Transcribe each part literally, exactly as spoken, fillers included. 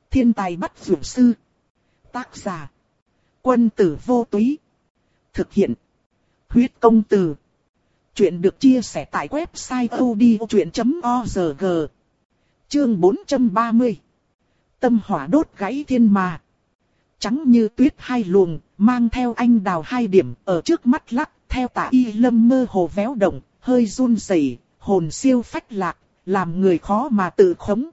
Thiên tài bắt dược sư. Tác giả. Quân tử vô túy. Thực hiện. Huyết công từ. Chuyện được chia sẻ tại website odchuyện chấm org. Chương bốn trăm ba mươi. Tâm hỏa đốt gãy thiên mà. Trắng như tuyết hai luồng, mang theo anh đào hai điểm ở trước mắt lắc, theo Tạ Y Lâm mơ hồ véo động, hơi run rẩy, hồn siêu phách lạc, làm người khó mà tự khống.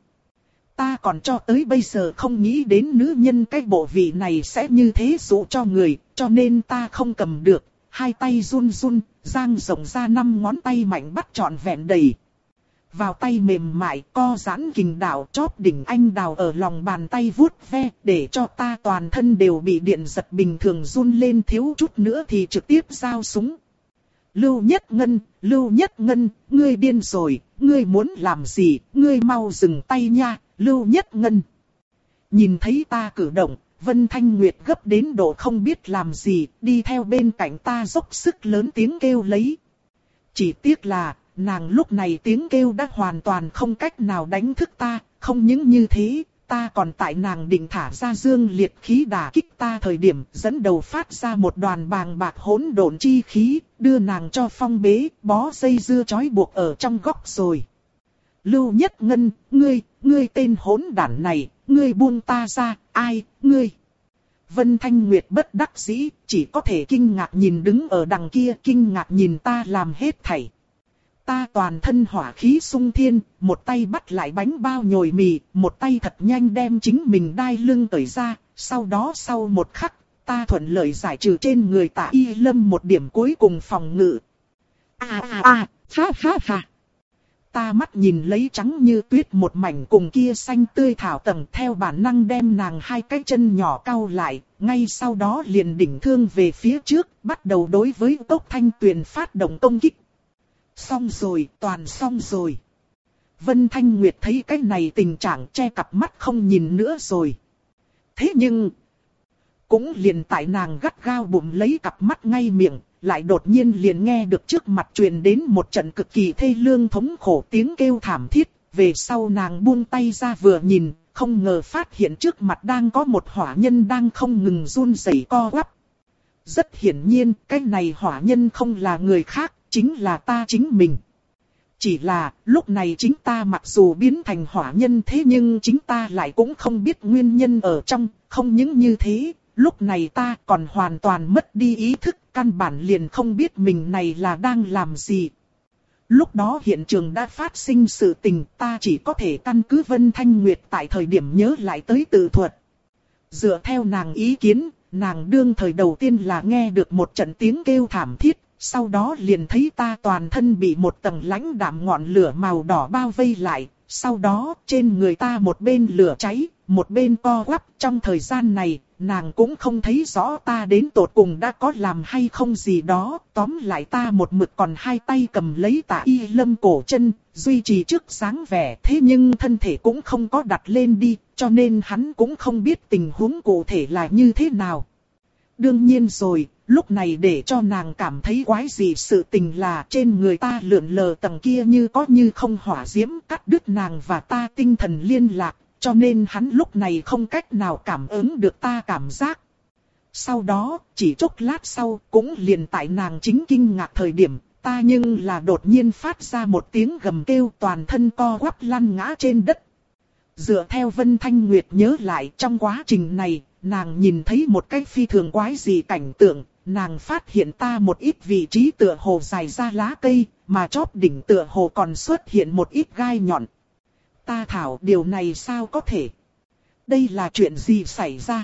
Ta còn cho tới bây giờ không nghĩ đến nữ nhân cái bộ vị này sẽ như thế dụ cho người, cho nên ta không cầm được, hai tay run run, dang rộng ra năm ngón tay mạnh bắt trọn vẹn đầy. Vào tay mềm mại, co giãn kình đạo chóp đỉnh anh đào ở lòng bàn tay vuốt ve, để cho ta toàn thân đều bị điện giật bình thường run lên, thiếu chút nữa thì trực tiếp giao súng. Lưu Nhất Ngân, Lưu Nhất Ngân, ngươi điên rồi, ngươi muốn làm gì, ngươi mau dừng tay nha, Lưu Nhất Ngân. Nhìn thấy ta cử động, Vân Thanh Nguyệt gấp đến độ không biết làm gì, đi theo bên cạnh ta dốc sức lớn tiếng kêu lấy. Chỉ tiếc là, nàng lúc này tiếng kêu đã hoàn toàn không cách nào đánh thức ta, không những như thế, ta còn tại nàng định thả ra dương liệt khí đả kích ta thời điểm dẫn đầu phát ra một đoàn bàng bạc hỗn độn chi khí, đưa nàng cho phong bế, bó dây dưa trói buộc ở trong góc rồi. Lưu Nhất Ngân, ngươi, ngươi tên hỗn đản này, ngươi buông ta ra, ai, ngươi. Vân Thanh Nguyệt bất đắc dĩ, chỉ có thể kinh ngạc nhìn đứng ở đằng kia, kinh ngạc nhìn ta làm hết thảy. Ta toàn thân hỏa khí sung thiên, một tay bắt lại bánh bao nhồi mì, một tay thật nhanh đem chính mình đai lưng cởi ra, sau đó sau một khắc, ta thuận lợi giải trừ trên người Tạ Y Lâm một điểm cuối cùng phòng ngự. À à à, ha ha ha. Ta mắt nhìn lấy trắng như tuyết một mảnh cùng kia xanh tươi thảo tầng, theo bản năng đem nàng hai cái chân nhỏ cau lại, ngay sau đó liền đỉnh thương về phía trước, bắt đầu đối với Tốc Thanh Tuyền phát động công kích. Xong rồi, toàn xong rồi. Vân Thanh Nguyệt thấy cái này tình trạng che cặp mắt không nhìn nữa rồi. Thế nhưng, cũng liền tại nàng gắt gao bụng lấy cặp mắt ngay miệng, lại đột nhiên liền nghe được trước mặt truyền đến một trận cực kỳ thê lương thống khổ tiếng kêu thảm thiết. Về sau nàng buông tay ra vừa nhìn, không ngờ phát hiện trước mặt đang có một hỏa nhân đang không ngừng run rẩy co quắp. Rất hiển nhiên, cái này hỏa nhân không là người khác, chính là ta chính mình. Chỉ là, lúc này chính ta mặc dù biến thành hỏa nhân thế nhưng chính ta lại cũng không biết nguyên nhân ở trong, không những như thế, lúc này ta còn hoàn toàn mất đi ý thức, căn bản liền không biết mình này là đang làm gì. Lúc đó hiện trường đã phát sinh sự tình, ta chỉ có thể căn cứ Vân Thanh Nguyệt tại thời điểm nhớ lại tới tự thuật. Dựa theo nàng ý kiến, nàng đương thời đầu tiên là nghe được một trận tiếng kêu thảm thiết. Sau đó liền thấy ta toàn thân bị một tầng lãnh đạm ngọn lửa màu đỏ bao vây lại, sau đó trên người ta một bên lửa cháy, một bên co quắp. Trong thời gian này, nàng cũng không thấy rõ ta đến tột cùng đã có làm hay không gì đó, tóm lại ta một mực còn hai tay cầm lấy Tạ Y Lâm cổ chân, duy trì trước dáng vẻ, thế nhưng thân thể cũng không có đặt lên đi, cho nên hắn cũng không biết tình huống cụ thể là như thế nào. Đương nhiên rồi, lúc này để cho nàng cảm thấy quái gì sự tình là trên người ta lượn lờ tầng kia như có như không hỏa diễm cắt đứt nàng và ta tinh thần liên lạc, cho nên hắn lúc này không cách nào cảm ứng được ta cảm giác. Sau đó, chỉ chốc lát sau, cũng liền tại nàng chính kinh ngạc thời điểm, ta nhưng là đột nhiên phát ra một tiếng gầm kêu, toàn thân co quắp lăn ngã trên đất. Dựa theo Vân Thanh Nguyệt nhớ lại, trong quá trình này, nàng nhìn thấy một cái phi thường quái dị cảnh tượng, nàng phát hiện ta một ít vị trí tựa hồ dài ra lá cây, mà chóp đỉnh tựa hồ còn xuất hiện một ít gai nhọn. Ta thảo điều này sao có thể? Đây là chuyện gì xảy ra?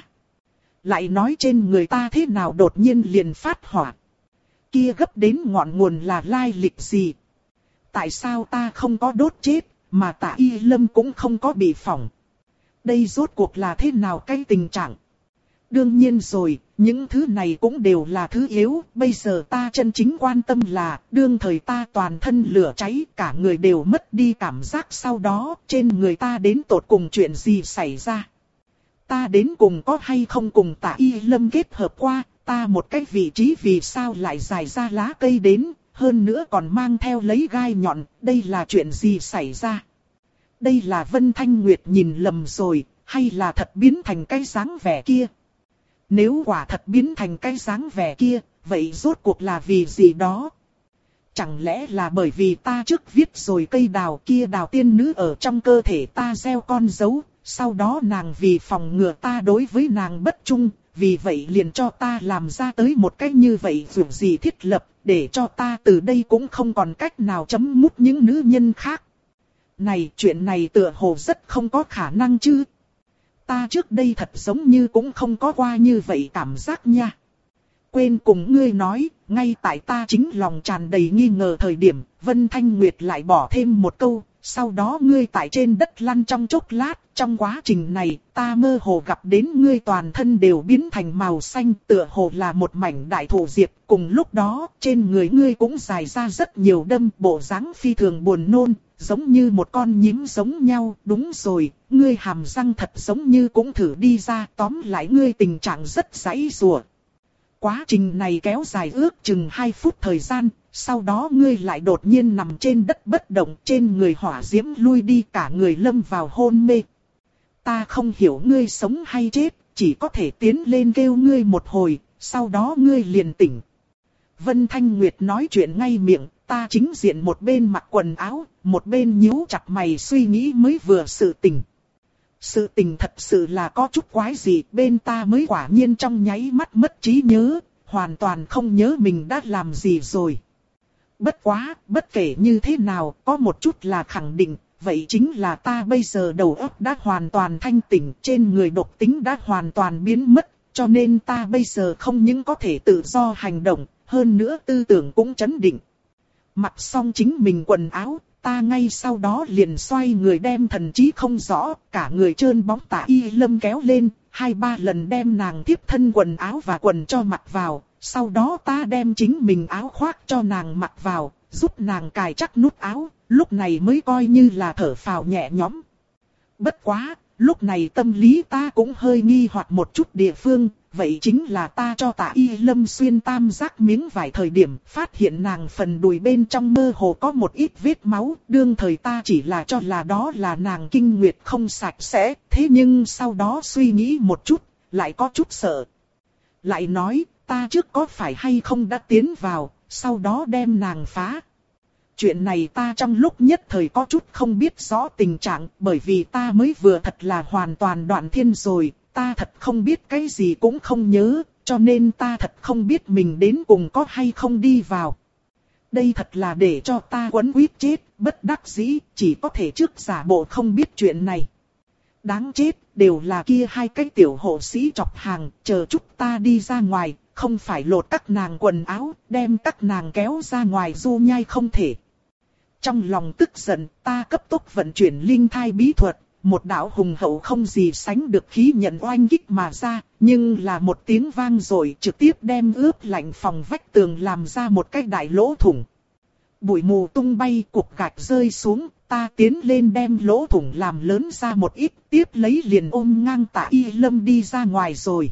Lại nói trên người ta thế nào đột nhiên liền phát hỏa? Kia gấp đến ngọn nguồn là lai lịch gì? Tại sao ta không có đốt chết, mà Tạ Y Lâm cũng không có bị phỏng? Đây rốt cuộc là thế nào cái tình trạng? Đương nhiên rồi, những thứ này cũng đều là thứ yếu, bây giờ ta chân chính quan tâm là, đương thời ta toàn thân lửa cháy, cả người đều mất đi cảm giác, sau đó, trên người ta đến tột cùng chuyện gì xảy ra. Ta đến cùng có hay không cùng Tạ Y Lâm kết hợp qua, ta một cái vị trí vì sao lại dài ra lá cây đến, hơn nữa còn mang theo lấy gai nhọn, đây là chuyện gì xảy ra. Đây là Vân Thanh Nguyệt nhìn lầm rồi, hay là thật biến thành cái dáng vẻ kia? Nếu quả thật biến thành cái dáng vẻ kia, vậy rốt cuộc là vì gì đó? Chẳng lẽ là bởi vì ta trước viết rồi cây đào kia đào tiên nữ ở trong cơ thể ta gieo con dấu, sau đó nàng vì phòng ngừa ta đối với nàng bất trung, vì vậy liền cho ta làm ra tới một cách như vậy dù gì thiết lập, để cho ta từ đây cũng không còn cách nào chấm mút những nữ nhân khác. Này, chuyện này tựa hồ rất không có khả năng chứ. Ta trước đây thật giống như cũng không có qua như vậy cảm giác nha. Quên cùng ngươi nói, ngay tại ta chính lòng tràn đầy nghi ngờ thời điểm, Vân Thanh Nguyệt lại bỏ thêm một câu, sau đó ngươi tại trên đất lăn trong chốc lát, trong quá trình này, ta mơ hồ gặp đến ngươi toàn thân đều biến thành màu xanh, tựa hồ là một mảnh đại thụ diệp, cùng lúc đó, trên người ngươi cũng dài ra rất nhiều đâm, bộ dáng phi thường buồn nôn, giống như một con nhím giống nhau, đúng rồi, ngươi hàm răng thật giống như cũng thử đi ra, tóm lại ngươi tình trạng rất giãy giụa. Quá trình này kéo dài ước chừng hai phút thời gian, sau đó ngươi lại đột nhiên nằm trên đất bất động, trên người hỏa diễm lui đi, cả người lâm vào hôn mê. Ta không hiểu ngươi sống hay chết, chỉ có thể tiến lên kêu ngươi một hồi, sau đó ngươi liền tỉnh. Vân Thanh Nguyệt nói chuyện ngay miệng, ta chính diện một bên mặc quần áo, một bên nhíu chặt mày suy nghĩ mới vừa sự tình. Sự tình thật sự là có chút quái gì, bên ta mới quả nhiên trong nháy mắt mất trí nhớ, hoàn toàn không nhớ mình đã làm gì rồi. Bất quá, bất kể như thế nào, có một chút là khẳng định, vậy chính là ta bây giờ đầu óc đã hoàn toàn thanh tỉnh, trên người độc tính đã hoàn toàn biến mất, cho nên ta bây giờ không những có thể tự do hành động, hơn nữa tư tưởng cũng chấn định. Mặc xong chính mình quần áo, ta ngay sau đó liền xoay người đem thần trí không rõ, cả người trơn bóng Tạ Y Lâm kéo lên, hai ba lần đem nàng tiếp thân quần áo và quần cho mặc vào, sau đó ta đem chính mình áo khoác cho nàng mặc vào, giúp nàng cài chắc nút áo, lúc này mới coi như là thở phào nhẹ nhõm. Bất quá, lúc này tâm lý ta cũng hơi nghi hoặc một chút địa phương, vậy chính là ta cho Tạ Y Lâm xuyên tam giác miếng vải thời điểm, phát hiện nàng phần đùi bên trong mơ hồ có một ít vết máu, đương thời ta chỉ là cho là đó là nàng kinh nguyệt không sạch sẽ, thế nhưng sau đó suy nghĩ một chút, lại có chút sợ. Lại nói, ta trước có phải hay không đã tiến vào, sau đó đem nàng phá. Chuyện này ta trong lúc nhất thời có chút không biết rõ tình trạng, bởi vì ta mới vừa thật là hoàn toàn đoạn thiên rồi, ta thật không biết cái gì cũng không nhớ, cho nên ta thật không biết mình đến cùng có hay không đi vào. Đây thật là để cho ta quấn quýt chết, bất đắc dĩ, chỉ có thể trước giả bộ không biết chuyện này. Đáng chết, đều là kia hai cái tiểu hộ sĩ chọc hàng, chờ chút ta đi ra ngoài, không phải lột các nàng quần áo, đem các nàng kéo ra ngoài du nhai không thể. Trong lòng tức giận, ta cấp tốc vận chuyển linh thai bí thuật, một đạo hùng hậu không gì sánh được khí nhận oanh kích mà ra, nhưng là một tiếng vang rồi trực tiếp đem ướp lạnh phòng vách tường làm ra một cái đại lỗ thủng. Bụi mù tung bay, cục gạch rơi xuống, ta tiến lên đem lỗ thủng làm lớn ra một ít, tiếp lấy liền ôm ngang Tạ Y Lâm đi ra ngoài rồi.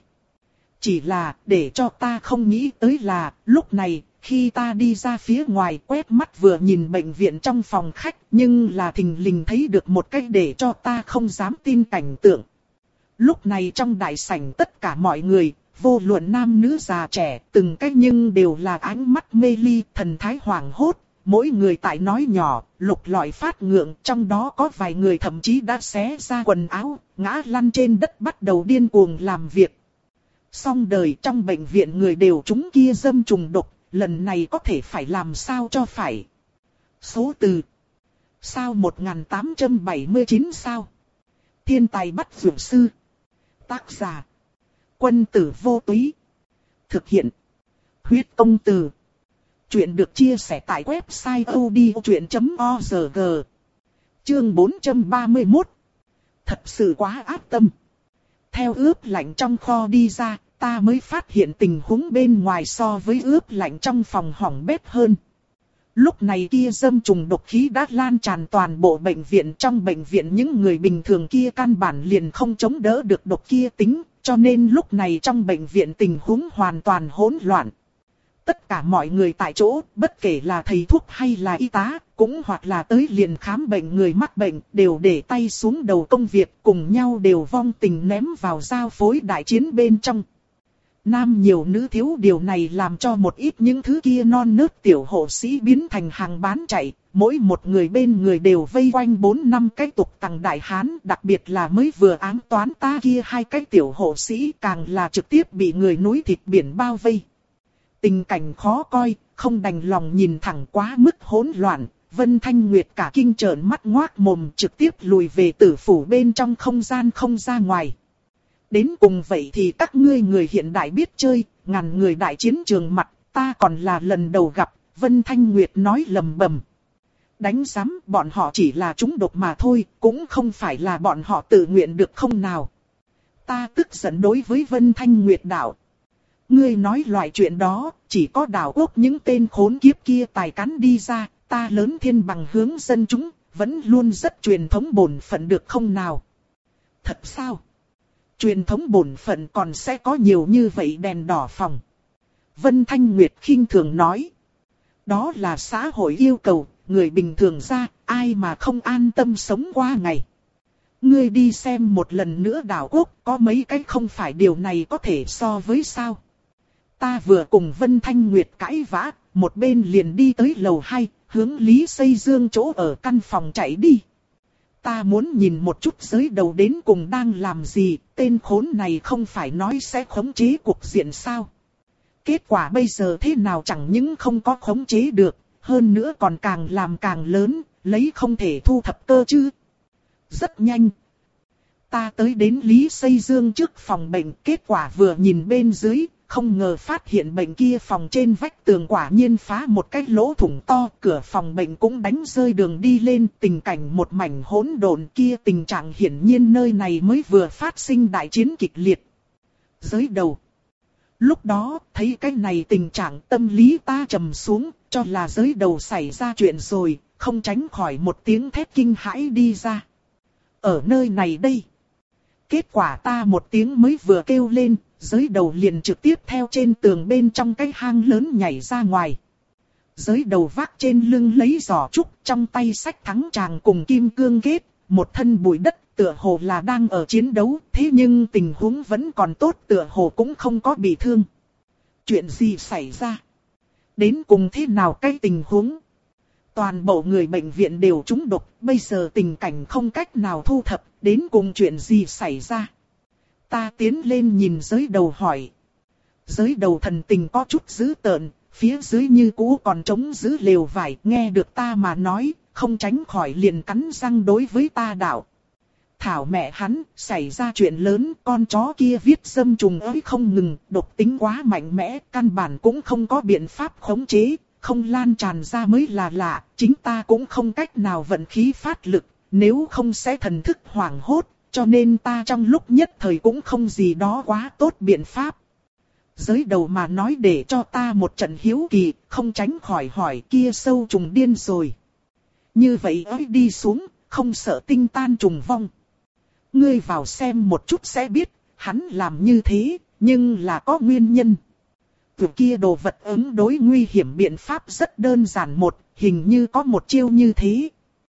Chỉ là, để cho ta không nghĩ tới là, lúc này, khi ta đi ra phía ngoài quét mắt vừa nhìn bệnh viện trong phòng khách, nhưng là thình lình thấy được một cách để cho ta không dám tin cảnh tượng. Lúc này trong đại sảnh tất cả mọi người, vô luận nam nữ già trẻ, từng cách nhưng đều là ánh mắt mê ly, thần thái hoảng hốt, mỗi người tại nói nhỏ, lục lọi phát ngượng, trong đó có vài người thậm chí đã xé ra quần áo, ngã lăn trên đất bắt đầu điên cuồng làm việc. Xong đời, trong bệnh viện người đều trúng kia dâm trùng độc, lần này có thể phải làm sao cho phải. Số từ. Sao một nghìn tám trăm bảy mươi chín sao. Thiên tài bắt dược sư. Tác giả. Quân tử vô túy. Thực hiện. Huyết công từ. Chuyện được chia sẻ tại website odchuyện chấm org. Chương bốn trăm ba mươi mốt. Thật sự quá ác tâm. Theo ướp lạnh trong kho đi ra, ta mới phát hiện tình huống bên ngoài so với ướp lạnh trong phòng hỏng bét hơn. Lúc này kia dâm trùng độc khí đã lan tràn toàn bộ bệnh viện. Trong bệnh viện những người bình thường kia căn bản liền không chống đỡ được độc kia tính, cho nên lúc này trong bệnh viện tình huống hoàn toàn hỗn loạn. tất cả mọi người tại chỗ, bất kể là thầy thuốc hay là y tá, cũng hoặc là tới liền khám bệnh người mắc bệnh, đều để tay xuống đầu công việc, cùng nhau đều vong tình ném vào giao phối đại chiến bên trong. Nam nhiều nữ thiếu, điều này làm cho một ít những thứ kia non nớt tiểu hộ sĩ biến thành hàng bán chạy, mỗi một người bên người đều vây quanh bốn năm cái tục tằng đại hán, đặc biệt là mới vừa ám toán ta kia hai cái tiểu hộ sĩ càng là trực tiếp bị người núi thịt biển bao vây. Tình cảnh khó coi, không đành lòng nhìn thẳng quá mức hỗn loạn, Vân Thanh Nguyệt cả kinh trợn mắt ngoác mồm trực tiếp lùi về tử phủ bên trong không gian không ra ngoài. Đến cùng vậy thì các ngươi người hiện đại biết chơi, ngàn người đại chiến trường mặt, ta còn là lần đầu gặp, Vân Thanh Nguyệt nói lầm bầm. Đánh giám, bọn họ chỉ là trúng độc mà thôi, cũng không phải là bọn họ tự nguyện được không nào. Ta tức giận đối với Vân Thanh Nguyệt đạo. Ngươi nói loại chuyện đó, chỉ có đảo quốc những tên khốn kiếp kia tài cán đi ra, ta lớn thiên bằng hướng dân chúng, vẫn luôn rất truyền thống bổn phận được không nào. Thật sao? Truyền thống bổn phận còn sẽ có nhiều như vậy đèn đỏ phòng. Vân Thanh Nguyệt khinh thường nói. Đó là xã hội yêu cầu, người bình thường ra, ai mà không an tâm sống qua ngày. Ngươi đi xem một lần nữa đảo quốc, có mấy cái không phải điều này có thể so với sao. Ta vừa cùng Vân Thanh Nguyệt cãi vã, một bên liền đi tới lầu hai, hướng Lý Xây Dương chỗ ở căn phòng chạy đi. Ta muốn nhìn một chút giới đầu đến cùng đang làm gì, tên khốn này không phải nói sẽ khống chế cuộc diện sao. Kết quả bây giờ thế nào chẳng những không có khống chế được, hơn nữa còn càng làm càng lớn, lấy không thể thu thập cơ chứ. Rất nhanh. Ta tới đến Lý Xây Dương trước phòng bệnh, kết quả vừa nhìn bên dưới, không ngờ phát hiện bệnh kia phòng trên vách tường quả nhiên phá một cái lỗ thủng to, cửa phòng bệnh cũng đánh rơi đường đi lên, tình cảnh một mảnh hỗn độn kia, tình trạng hiển nhiên nơi này mới vừa phát sinh đại chiến kịch liệt. Giới đầu. Lúc đó, thấy cái này tình trạng tâm lý ta trầm xuống, cho là giới đầu xảy ra chuyện rồi, không tránh khỏi một tiếng thét kinh hãi đi ra. Ở nơi này đây. Kết quả ta một tiếng mới vừa kêu lên, giới đầu liền trực tiếp theo trên tường bên trong cái hang lớn nhảy ra ngoài. Giới đầu vác trên lưng lấy giỏ trúc, trong tay xách thắng tràng cùng kim cương kết, một thân bụi đất, tựa hồ là đang ở chiến đấu, thế nhưng tình huống vẫn còn tốt, tựa hồ cũng không có bị thương. Chuyện gì xảy ra? Đến cùng thế nào cái tình huống? Toàn bộ người bệnh viện đều trúng độc, bây giờ tình cảnh không cách nào thu thập, đến cùng chuyện gì xảy ra? Ta tiến lên nhìn giới đầu hỏi. Giới đầu thần tình có chút dữ tợn, phía dưới như cũ còn trống giữ lều vải, nghe được ta mà nói, không tránh khỏi liền cắn răng đối với ta đạo. Thảo mẹ hắn, xảy ra chuyện lớn, con chó kia viết dâm trùng ấy không ngừng, độc tính quá mạnh mẽ, căn bản cũng không có biện pháp khống chế, không lan tràn ra mới là lạ, chính ta cũng không cách nào vận khí phát lực, nếu không sẽ thần thức hoảng hốt, cho nên ta trong lúc nhất thời cũng không gì đó quá tốt biện pháp. Giới đầu mà nói để cho ta một trận hiếu kỳ, không tránh khỏi hỏi kia sâu trùng điên rồi. Như vậy ấy đi xuống, không sợ tinh tan trùng vong. Ngươi vào xem một chút sẽ biết, hắn làm như thế, nhưng là có nguyên nhân. Từ kia đồ vật ứng đối nguy hiểm biện pháp rất đơn giản một, hình như có một chiêu như thế.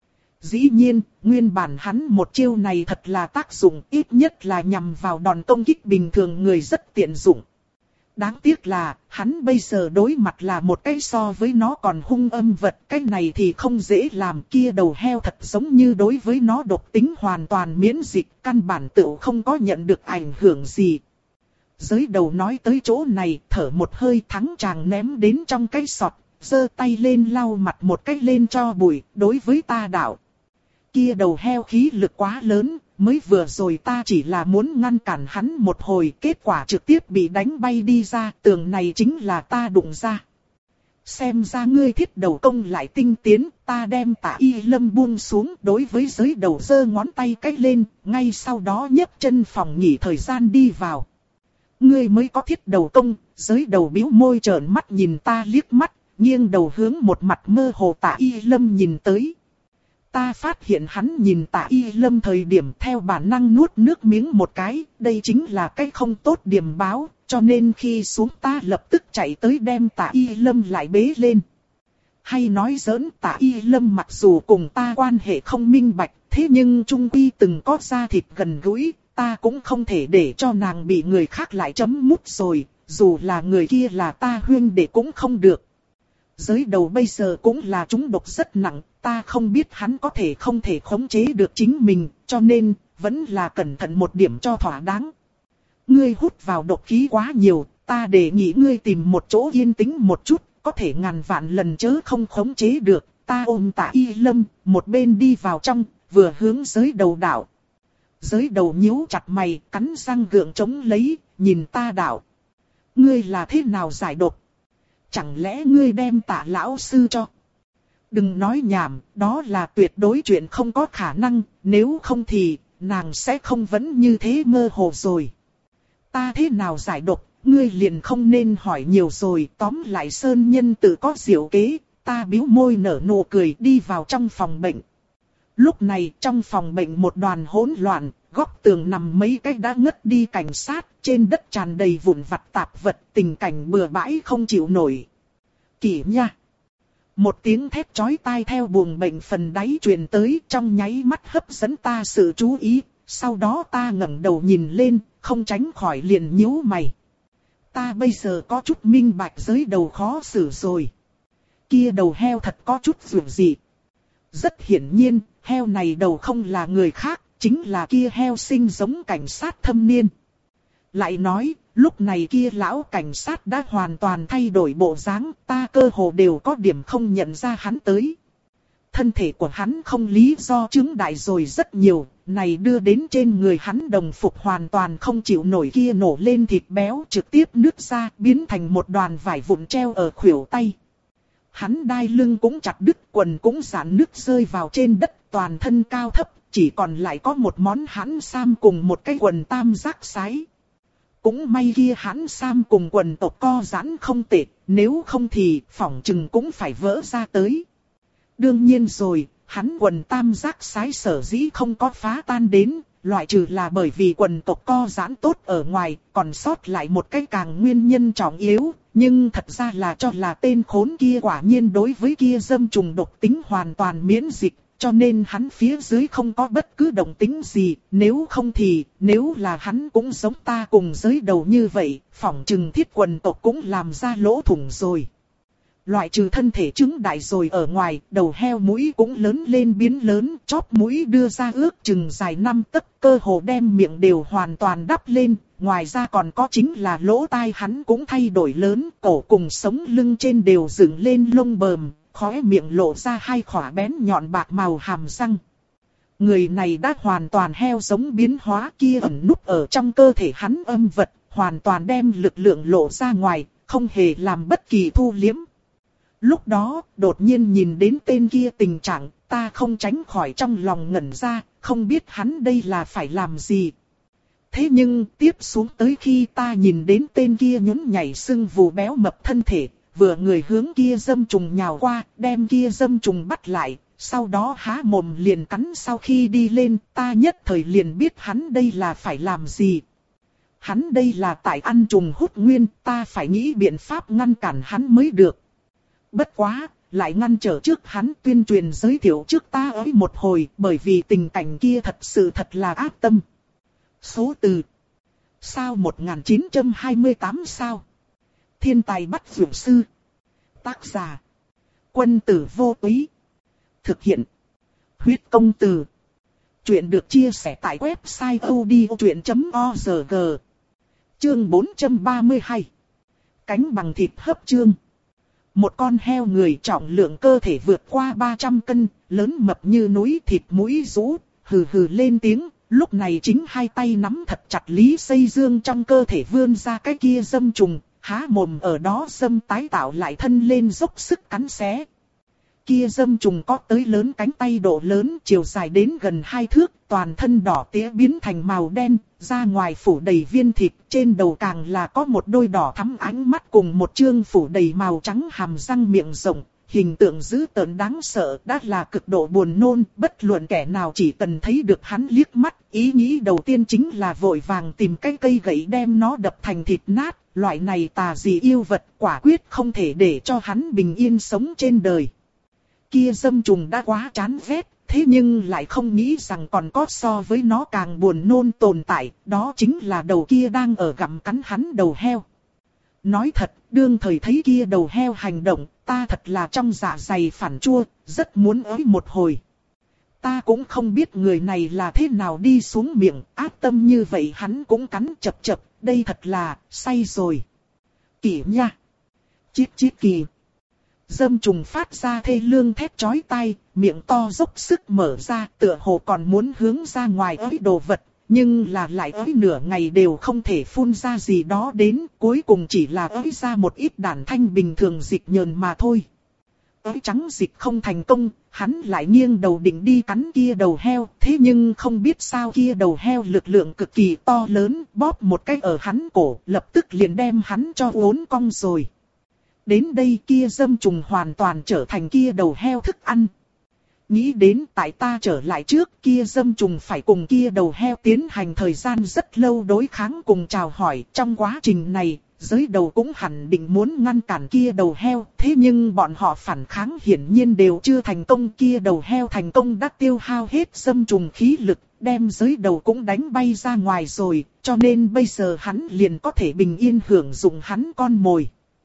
Dĩ nhiên, nguyên bản hắn một chiêu này thật là tác dụng, ít nhất là nhằm vào đòn công kích bình thường người rất tiện dụng. Đáng tiếc là, hắn bây giờ đối mặt là một cái so với nó còn hung âm vật, cái này thì không dễ làm, kia đầu heo thật giống như đối với nó độc tính hoàn toàn miễn dịch, căn bản tự không có nhận được ảnh hưởng gì. Giới đầu nói tới chỗ này, thở một hơi thắng chàng ném đến trong cái sọt, giơ tay lên lau mặt một cái lên cho bụi, đối với ta đạo. Kia đầu heo khí lực quá lớn, mới vừa rồi ta chỉ là muốn ngăn cản hắn một hồi, kết quả trực tiếp bị đánh bay đi ra, tường này chính là ta đụng ra. Xem ra ngươi thiết đầu công lại tinh tiến, ta đem Tạ Y Lâm buông xuống, đối với giới đầu giơ ngón tay cách lên, ngay sau đó nhấc chân phòng nghỉ thời gian đi vào. Ngươi mới có thiết đầu công, giới đầu bĩu môi trợn mắt nhìn ta liếc mắt, nghiêng đầu hướng một mặt mơ hồ Tạ Y Lâm nhìn tới. ta phát hiện hắn nhìn Tạ Y Lâm thời điểm theo bản năng nuốt nước miếng một cái, đây chính là cái không tốt điểm báo, cho nên khi xuống ta lập tức chạy tới đem Tạ Y Lâm lại bế lên. Hay nói giỡn, Tạ Y Lâm mặc dù cùng ta quan hệ không minh bạch, thế nhưng chung quy từng có da thịt gần gũi, ta cũng không thể để cho nàng bị người khác lại chấm mút rồi, dù là người kia là ta huynh đệ cũng không được. Giới đầu bây giờ cũng là trúng độc rất nặng, ta không biết hắn có thể không thể khống chế được chính mình, cho nên vẫn là cẩn thận một điểm cho thỏa đáng. Ngươi hút vào độc khí quá nhiều, ta đề nghị ngươi tìm một chỗ yên tĩnh một chút, có thể ngàn vạn lần chớ không khống chế được. Ta ôm Tạ Y Lâm, một bên đi vào trong, vừa hướng giới đầu đạo. Giới đầu nhíu chặt mày, cắn răng gượng chống lấy, nhìn ta đạo. Ngươi là thế nào giải độc? Chẳng lẽ ngươi đem Tạ lão sư cho? Đừng nói nhảm, đó là tuyệt đối chuyện không có khả năng, nếu không thì, nàng sẽ không vẫn như thế mơ hồ rồi. Ta thế nào giải độc, ngươi liền không nên hỏi nhiều rồi, tóm lại sơn nhân tự có diệu kế, ta bĩu môi nở nụ cười đi vào trong phòng bệnh. Lúc này trong phòng bệnh một đoàn hỗn loạn, góc tường nằm mấy cái đã ngất đi cảnh sát, trên đất tràn đầy vụn vặt tạp vật, tình cảnh bừa bãi không chịu nổi. Kỷ nha! Một tiếng thét chói tai theo buồng bệnh phần đáy truyền tới, trong nháy mắt hấp dẫn ta sự chú ý, sau đó ta ngẩng đầu nhìn lên, không tránh khỏi liền nhíu mày. Ta bây giờ có chút minh bạch giới đầu khó xử rồi. Kia đầu heo thật có chút dường dị. Rất hiển nhiên, heo này đầu không là người khác, chính là kia heo sinh giống cảnh sát thâm niên. Lại nói, lúc này kia lão cảnh sát đã hoàn toàn thay đổi bộ dáng, ta cơ hồ đều có điểm không nhận ra hắn tới. Thân thể của hắn không lý do chứng đại rồi rất nhiều, này đưa đến trên người hắn đồng phục hoàn toàn không chịu nổi kia nổ lên thịt béo trực tiếp nứt ra, biến thành một đoàn vải vụn treo ở khuỷu tay. Hắn đai lưng cũng chặt đứt, quần cũng rạn nứt rơi vào trên đất, toàn thân cao thấp, chỉ còn lại có một món hãn sam cùng một cái quần tam giác sái. Cũng may kia hãn sam cùng quần tộc co giãn không tệ, nếu không thì phỏng chừng cũng phải vỡ ra tới. Đương nhiên rồi, hắn quần tam giác sái sở dĩ không có phá tan đến, loại trừ là bởi vì quần tộc co giãn tốt ở ngoài, còn sót lại một cái càng nguyên nhân trọng yếu, nhưng thật ra là cho là tên khốn kia quả nhiên đối với kia dâm trùng độc tính hoàn toàn miễn dịch, cho nên hắn phía dưới không có bất cứ động tính gì, nếu không thì, nếu là hắn cũng giống ta cùng giới đầu như vậy, phỏng chừng thiết quần tộc cũng làm ra lỗ thủng rồi. Loại trừ thân thể trứng đại rồi ở ngoài, đầu heo mũi cũng lớn lên biến lớn, chóp mũi đưa ra ước chừng dài năm tấc, cơ hồ đem miệng đều hoàn toàn đắp lên, ngoài ra còn có chính là lỗ tai hắn cũng thay đổi lớn, cổ cùng sống lưng trên đều dựng lên lông bờm, khóe miệng lộ ra hai khỏa bén nhọn bạc màu hàm răng. Người này đã hoàn toàn heo giống biến hóa, kia ẩn núp ở trong cơ thể hắn âm vật, hoàn toàn đem lực lượng lộ ra ngoài, không hề làm bất kỳ thu liếm. Lúc đó, đột nhiên nhìn đến tên kia tình trạng, ta không tránh khỏi trong lòng ngẩn ra, không biết hắn đây là phải làm gì. Thế nhưng, tiếp xuống tới khi ta nhìn đến tên kia nhún nhảy sưng vù béo mập thân thể, vừa người hướng kia dâm trùng nhào qua, đem kia dâm trùng bắt lại, sau đó há mồm liền cắn sau khi đi lên, ta nhất thời liền biết hắn đây là phải làm gì. Hắn đây là tại ăn trùng hút nguyên, ta phải nghĩ biện pháp ngăn cản hắn mới được. Bất quá, lại ngăn trở trước hắn tuyên truyền giới thiệu trước ta ấy một hồi, bởi vì tình cảnh kia thật sự thật là ác tâm. Số từ. Sao một nghìn chín trăm hai mươi tám sao? Thiên tài bắt phượng sư. Tác giả. Quân tử vô túy. Thực hiện. Huyết công từ. Chuyện được chia sẻ tại website odchuyện chấm org. Chương bốn trăm ba mươi hai. Cánh bằng thịt hấp chương. Một con heo người trọng lượng cơ thể vượt qua ba trăm cân, lớn mập như núi, thịt mũi rũ, hừ hừ lên tiếng, lúc này chính hai tay nắm thật chặt Lý Xây Dương trong cơ thể vươn ra cái kia dâm trùng, há mồm ở đó dâm tái tạo lại thân lên dốc sức cắn xé. Kia dâm trùng có tới lớn cánh tay độ lớn, chiều dài đến gần hai thước, toàn thân đỏ tía biến thành màu đen, ra ngoài phủ đầy viên thịt, trên đầu càng là có một đôi đỏ thắm ánh mắt cùng một trương phủ đầy màu trắng hàm răng miệng rộng, hình tượng dữ tợn đáng sợ đã là cực độ buồn nôn, bất luận kẻ nào chỉ cần thấy được hắn liếc mắt, ý nghĩ đầu tiên chính là vội vàng tìm cái cây gậy đem nó đập thành thịt nát, loại này tà dị yêu vật quả quyết không thể để cho hắn bình yên sống trên đời. Kia dâm trùng đã quá chán ghét, thế nhưng lại không nghĩ rằng còn có so với nó càng buồn nôn tồn tại, đó chính là đầu kia đang ở gặm cắn hắn đầu heo. Nói thật, đương thời thấy kia đầu heo hành động, ta thật là trong dạ dày phản chua, rất muốn ới một hồi. Ta cũng không biết người này là thế nào đi xuống miệng, ác tâm như vậy hắn cũng cắn chập chập, đây thật là, say rồi. Kỷ nha! Chít chít kỳ! Dâm trùng phát ra thê lương thét chói tai, miệng to dốc sức mở ra, tựa hồ còn muốn hướng ra ngoài ới đồ vật. Nhưng là lại ới nửa ngày đều không thể phun ra gì đó đến, cuối cùng chỉ là ới ra một ít đản thanh bình thường dịch nhờn mà thôi. Ới trắng dịch không thành công, hắn lại nghiêng đầu định đi cắn kia đầu heo, thế nhưng không biết sao kia đầu heo lực lượng cực kỳ to lớn, bóp một cái ở hắn cổ, lập tức liền đem hắn cho uốn cong rồi. Đến đây kia dâm trùng hoàn toàn trở thành kia đầu heo thức ăn. Nghĩ đến tại ta trở lại trước kia dâm trùng phải cùng kia đầu heo tiến hành thời gian rất lâu đối kháng cùng chào hỏi. Trong quá trình này, giới đầu cũng hẳn định muốn ngăn cản kia đầu heo. Thế nhưng bọn họ phản kháng hiển nhiên đều chưa thành công. Kia đầu heo thành công đã tiêu hao hết dâm trùng khí lực, đem giới đầu cũng đánh bay ra ngoài rồi. Cho nên bây giờ hắn liền có thể bình yên hưởng dụng hắn con mồi.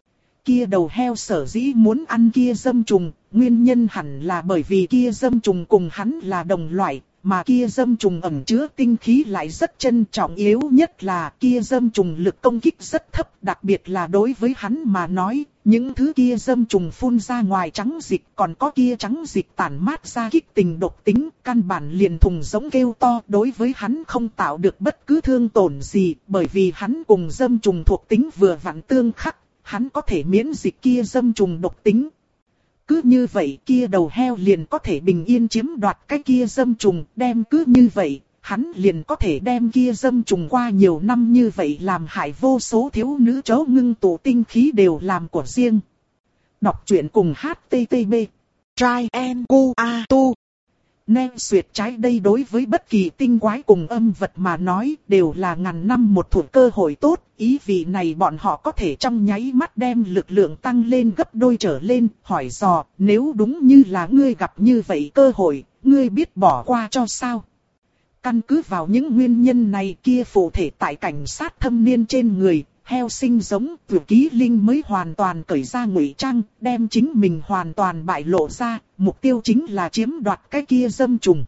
Kia đầu heo sở dĩ muốn ăn kia dâm trùng, nguyên nhân hẳn là bởi vì kia dâm trùng cùng hắn là đồng loại, mà kia dâm trùng ẩn chứa tinh khí lại rất trân trọng, yếu nhất là kia dâm trùng lực công kích rất thấp, đặc biệt là đối với hắn mà nói, những thứ kia dâm trùng phun ra ngoài trắng dịch, còn có kia trắng dịch tản mát ra kích tình độc tính, căn bản liền thùng giống kêu to, đối với hắn không tạo được bất cứ thương tổn gì, bởi vì hắn cùng dâm trùng thuộc tính vừa vặn tương khắc. Hắn có thể miễn dịch kia dâm trùng độc tính. Cứ như vậy kia đầu heo liền có thể bình yên chiếm đoạt cái kia dâm trùng, đem cứ như vậy, hắn liền có thể đem kia dâm trùng qua nhiều năm như vậy làm hại vô số thiếu nữ chó ngưng tụ tinh khí đều làm của riêng. Đọc truyện cùng hát tê tê bê. Trai en cu a tu. Nên xuyệt trái đây đối với bất kỳ tinh quái cùng âm vật mà nói đều là ngàn năm một thủa cơ hội tốt. Ý vị này bọn họ có thể trong nháy mắt đem lực lượng tăng lên gấp đôi trở lên. Hỏi dò, nếu đúng như là ngươi gặp như vậy cơ hội, ngươi biết bỏ qua cho sao? Căn cứ vào những nguyên nhân này kia phụ thể tại cảnh sát thâm niên trên người, heo sinh giống Tử Ký Linh mới hoàn toàn cởi ra ngụy trang, đem chính mình hoàn toàn bại lộ ra, mục tiêu chính là chiếm đoạt cái kia dâm trùng.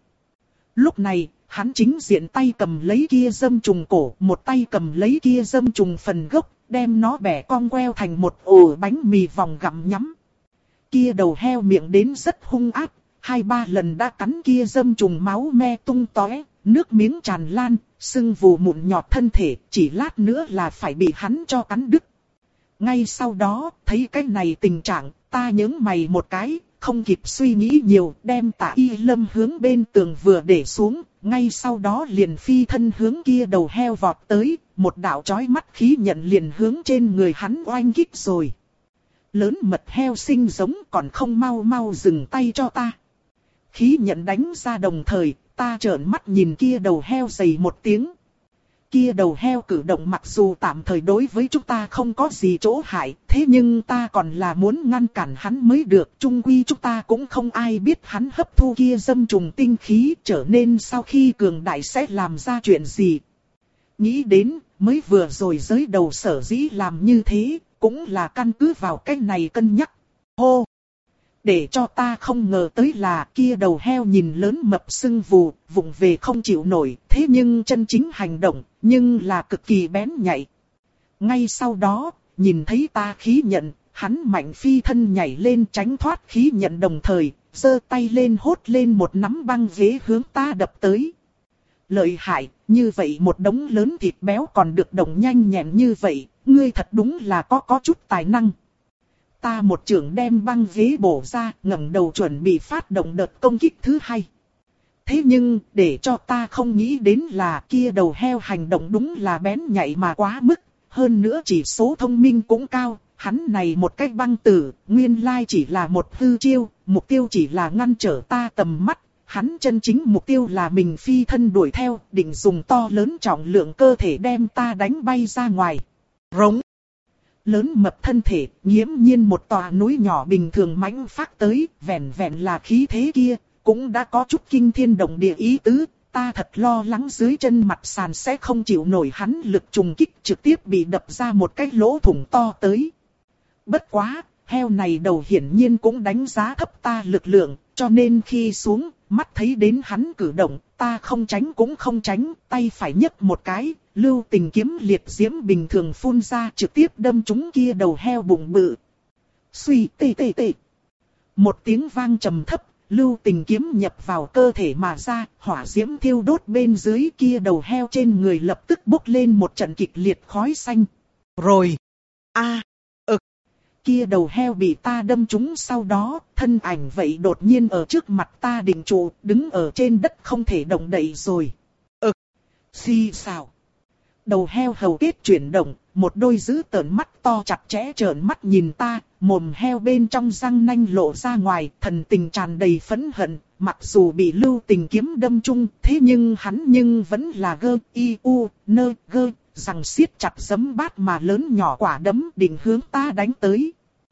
Lúc này, hắn chính diện tay cầm lấy kia dâm trùng cổ, một tay cầm lấy kia dâm trùng phần gốc, đem nó bẻ cong queo thành một ổ bánh mì vòng gặm nhắm. Kia đầu heo miệng đến rất hung ác, hai ba lần đã cắn kia dâm trùng máu me tung tóe, nước miếng tràn lan, sưng vù mụn nhọt thân thể, chỉ lát nữa là phải bị hắn cho cắn đứt. Ngay sau đó, thấy cái này tình trạng, ta nhướng mày một cái, không kịp suy nghĩ nhiều, đem Tạ Y Lâm hướng bên tường vừa để xuống, ngay sau đó liền phi thân hướng kia đầu heo vọt tới, một đạo chói mắt khí nhận liền hướng trên người hắn oanh kích rồi. Lớn mật heo sinh giống còn không mau mau dừng tay cho ta. Khí nhận đánh ra đồng thời, ta trợn mắt nhìn kia đầu heo dày một tiếng. Kia đầu heo cử động mặc dù tạm thời đối với chúng ta không có gì chỗ hại, thế nhưng ta còn là muốn ngăn cản hắn mới được. Chung quy chúng ta cũng không ai biết hắn hấp thu kia dâm trùng tinh khí, trở nên sau khi cường đại sẽ làm ra chuyện gì. Nghĩ đến, mới vừa rồi giới đầu sở dĩ làm như thế, cũng là căn cứ vào cái này cân nhắc. Hô! Để cho ta không ngờ tới là kia đầu heo nhìn lớn mập sưng vù, vụng về không chịu nổi, thế nhưng chân chính hành động, nhưng là cực kỳ bén nhạy. Ngay sau đó, nhìn thấy ta khí nhận, hắn mạnh phi thân nhảy lên tránh thoát khí nhận đồng thời, giơ tay lên hốt lên một nắm băng ghế hướng ta đập tới. Lợi hại, như vậy một đống lớn thịt béo còn được động nhanh nhẹn như vậy, ngươi thật đúng là có có chút tài năng. Ta một chưởng đem băng ghế bổ ra, ngẩng đầu chuẩn bị phát động đợt công kích thứ hai. Thế nhưng, để cho ta không nghĩ đến là kia đầu heo hành động đúng là bén nhạy mà quá mức, hơn nữa chỉ số thông minh cũng cao, hắn này một cách băng tử, nguyên lai chỉ là một hư chiêu, mục tiêu chỉ là ngăn trở ta tầm mắt. Hắn chân chính mục tiêu là mình phi thân đuổi theo, định dùng to lớn trọng lượng cơ thể đem ta đánh bay ra ngoài. Rống. Lớn mập thân thể, nghiễm nhiên một tòa núi nhỏ bình thường mãnh phát tới, vẹn vẹn là khí thế kia, cũng đã có chút kinh thiên động địa ý tứ. Ta thật lo lắng dưới chân mặt sàn sẽ không chịu nổi hắn lực trùng kích, trực tiếp bị đập ra một cái lỗ thủng to tới. Bất quá, heo này đầu hiển nhiên cũng đánh giá thấp ta lực lượng, cho nên khi xuống, mắt thấy đến hắn cử động, ta không tránh cũng không tránh, tay phải nhấc một cái, lưu tình kiếm liệt diễm bình thường phun ra trực tiếp đâm trúng kia đầu heo bụng bự. Suy tê tê tê. Một tiếng vang trầm thấp, lưu tình kiếm nhập vào cơ thể mà ra, hỏa diễm thiêu đốt bên dưới kia đầu heo trên người lập tức bốc lên một trận kịch liệt khói xanh. Rồi. A. ực. Kia đầu heo bị ta đâm trúng sau đó, thân ảnh vậy đột nhiên ở trước mặt ta định trụ, đứng ở trên đất không thể động đậy rồi. Ực. Xì xào. Đầu heo hầu kết chuyển động, một đôi dữ tợn mắt to chặt chẽ trợn mắt nhìn ta, mồm heo bên trong răng nanh lộ ra ngoài, thần tình tràn đầy phẫn hận, mặc dù bị lưu tình kiếm đâm trúng, thế nhưng hắn nhưng vẫn là gơ, y, u, nơ, gơ, rằng siết chặt giấm bát mà lớn nhỏ quả đấm định hướng ta đánh tới.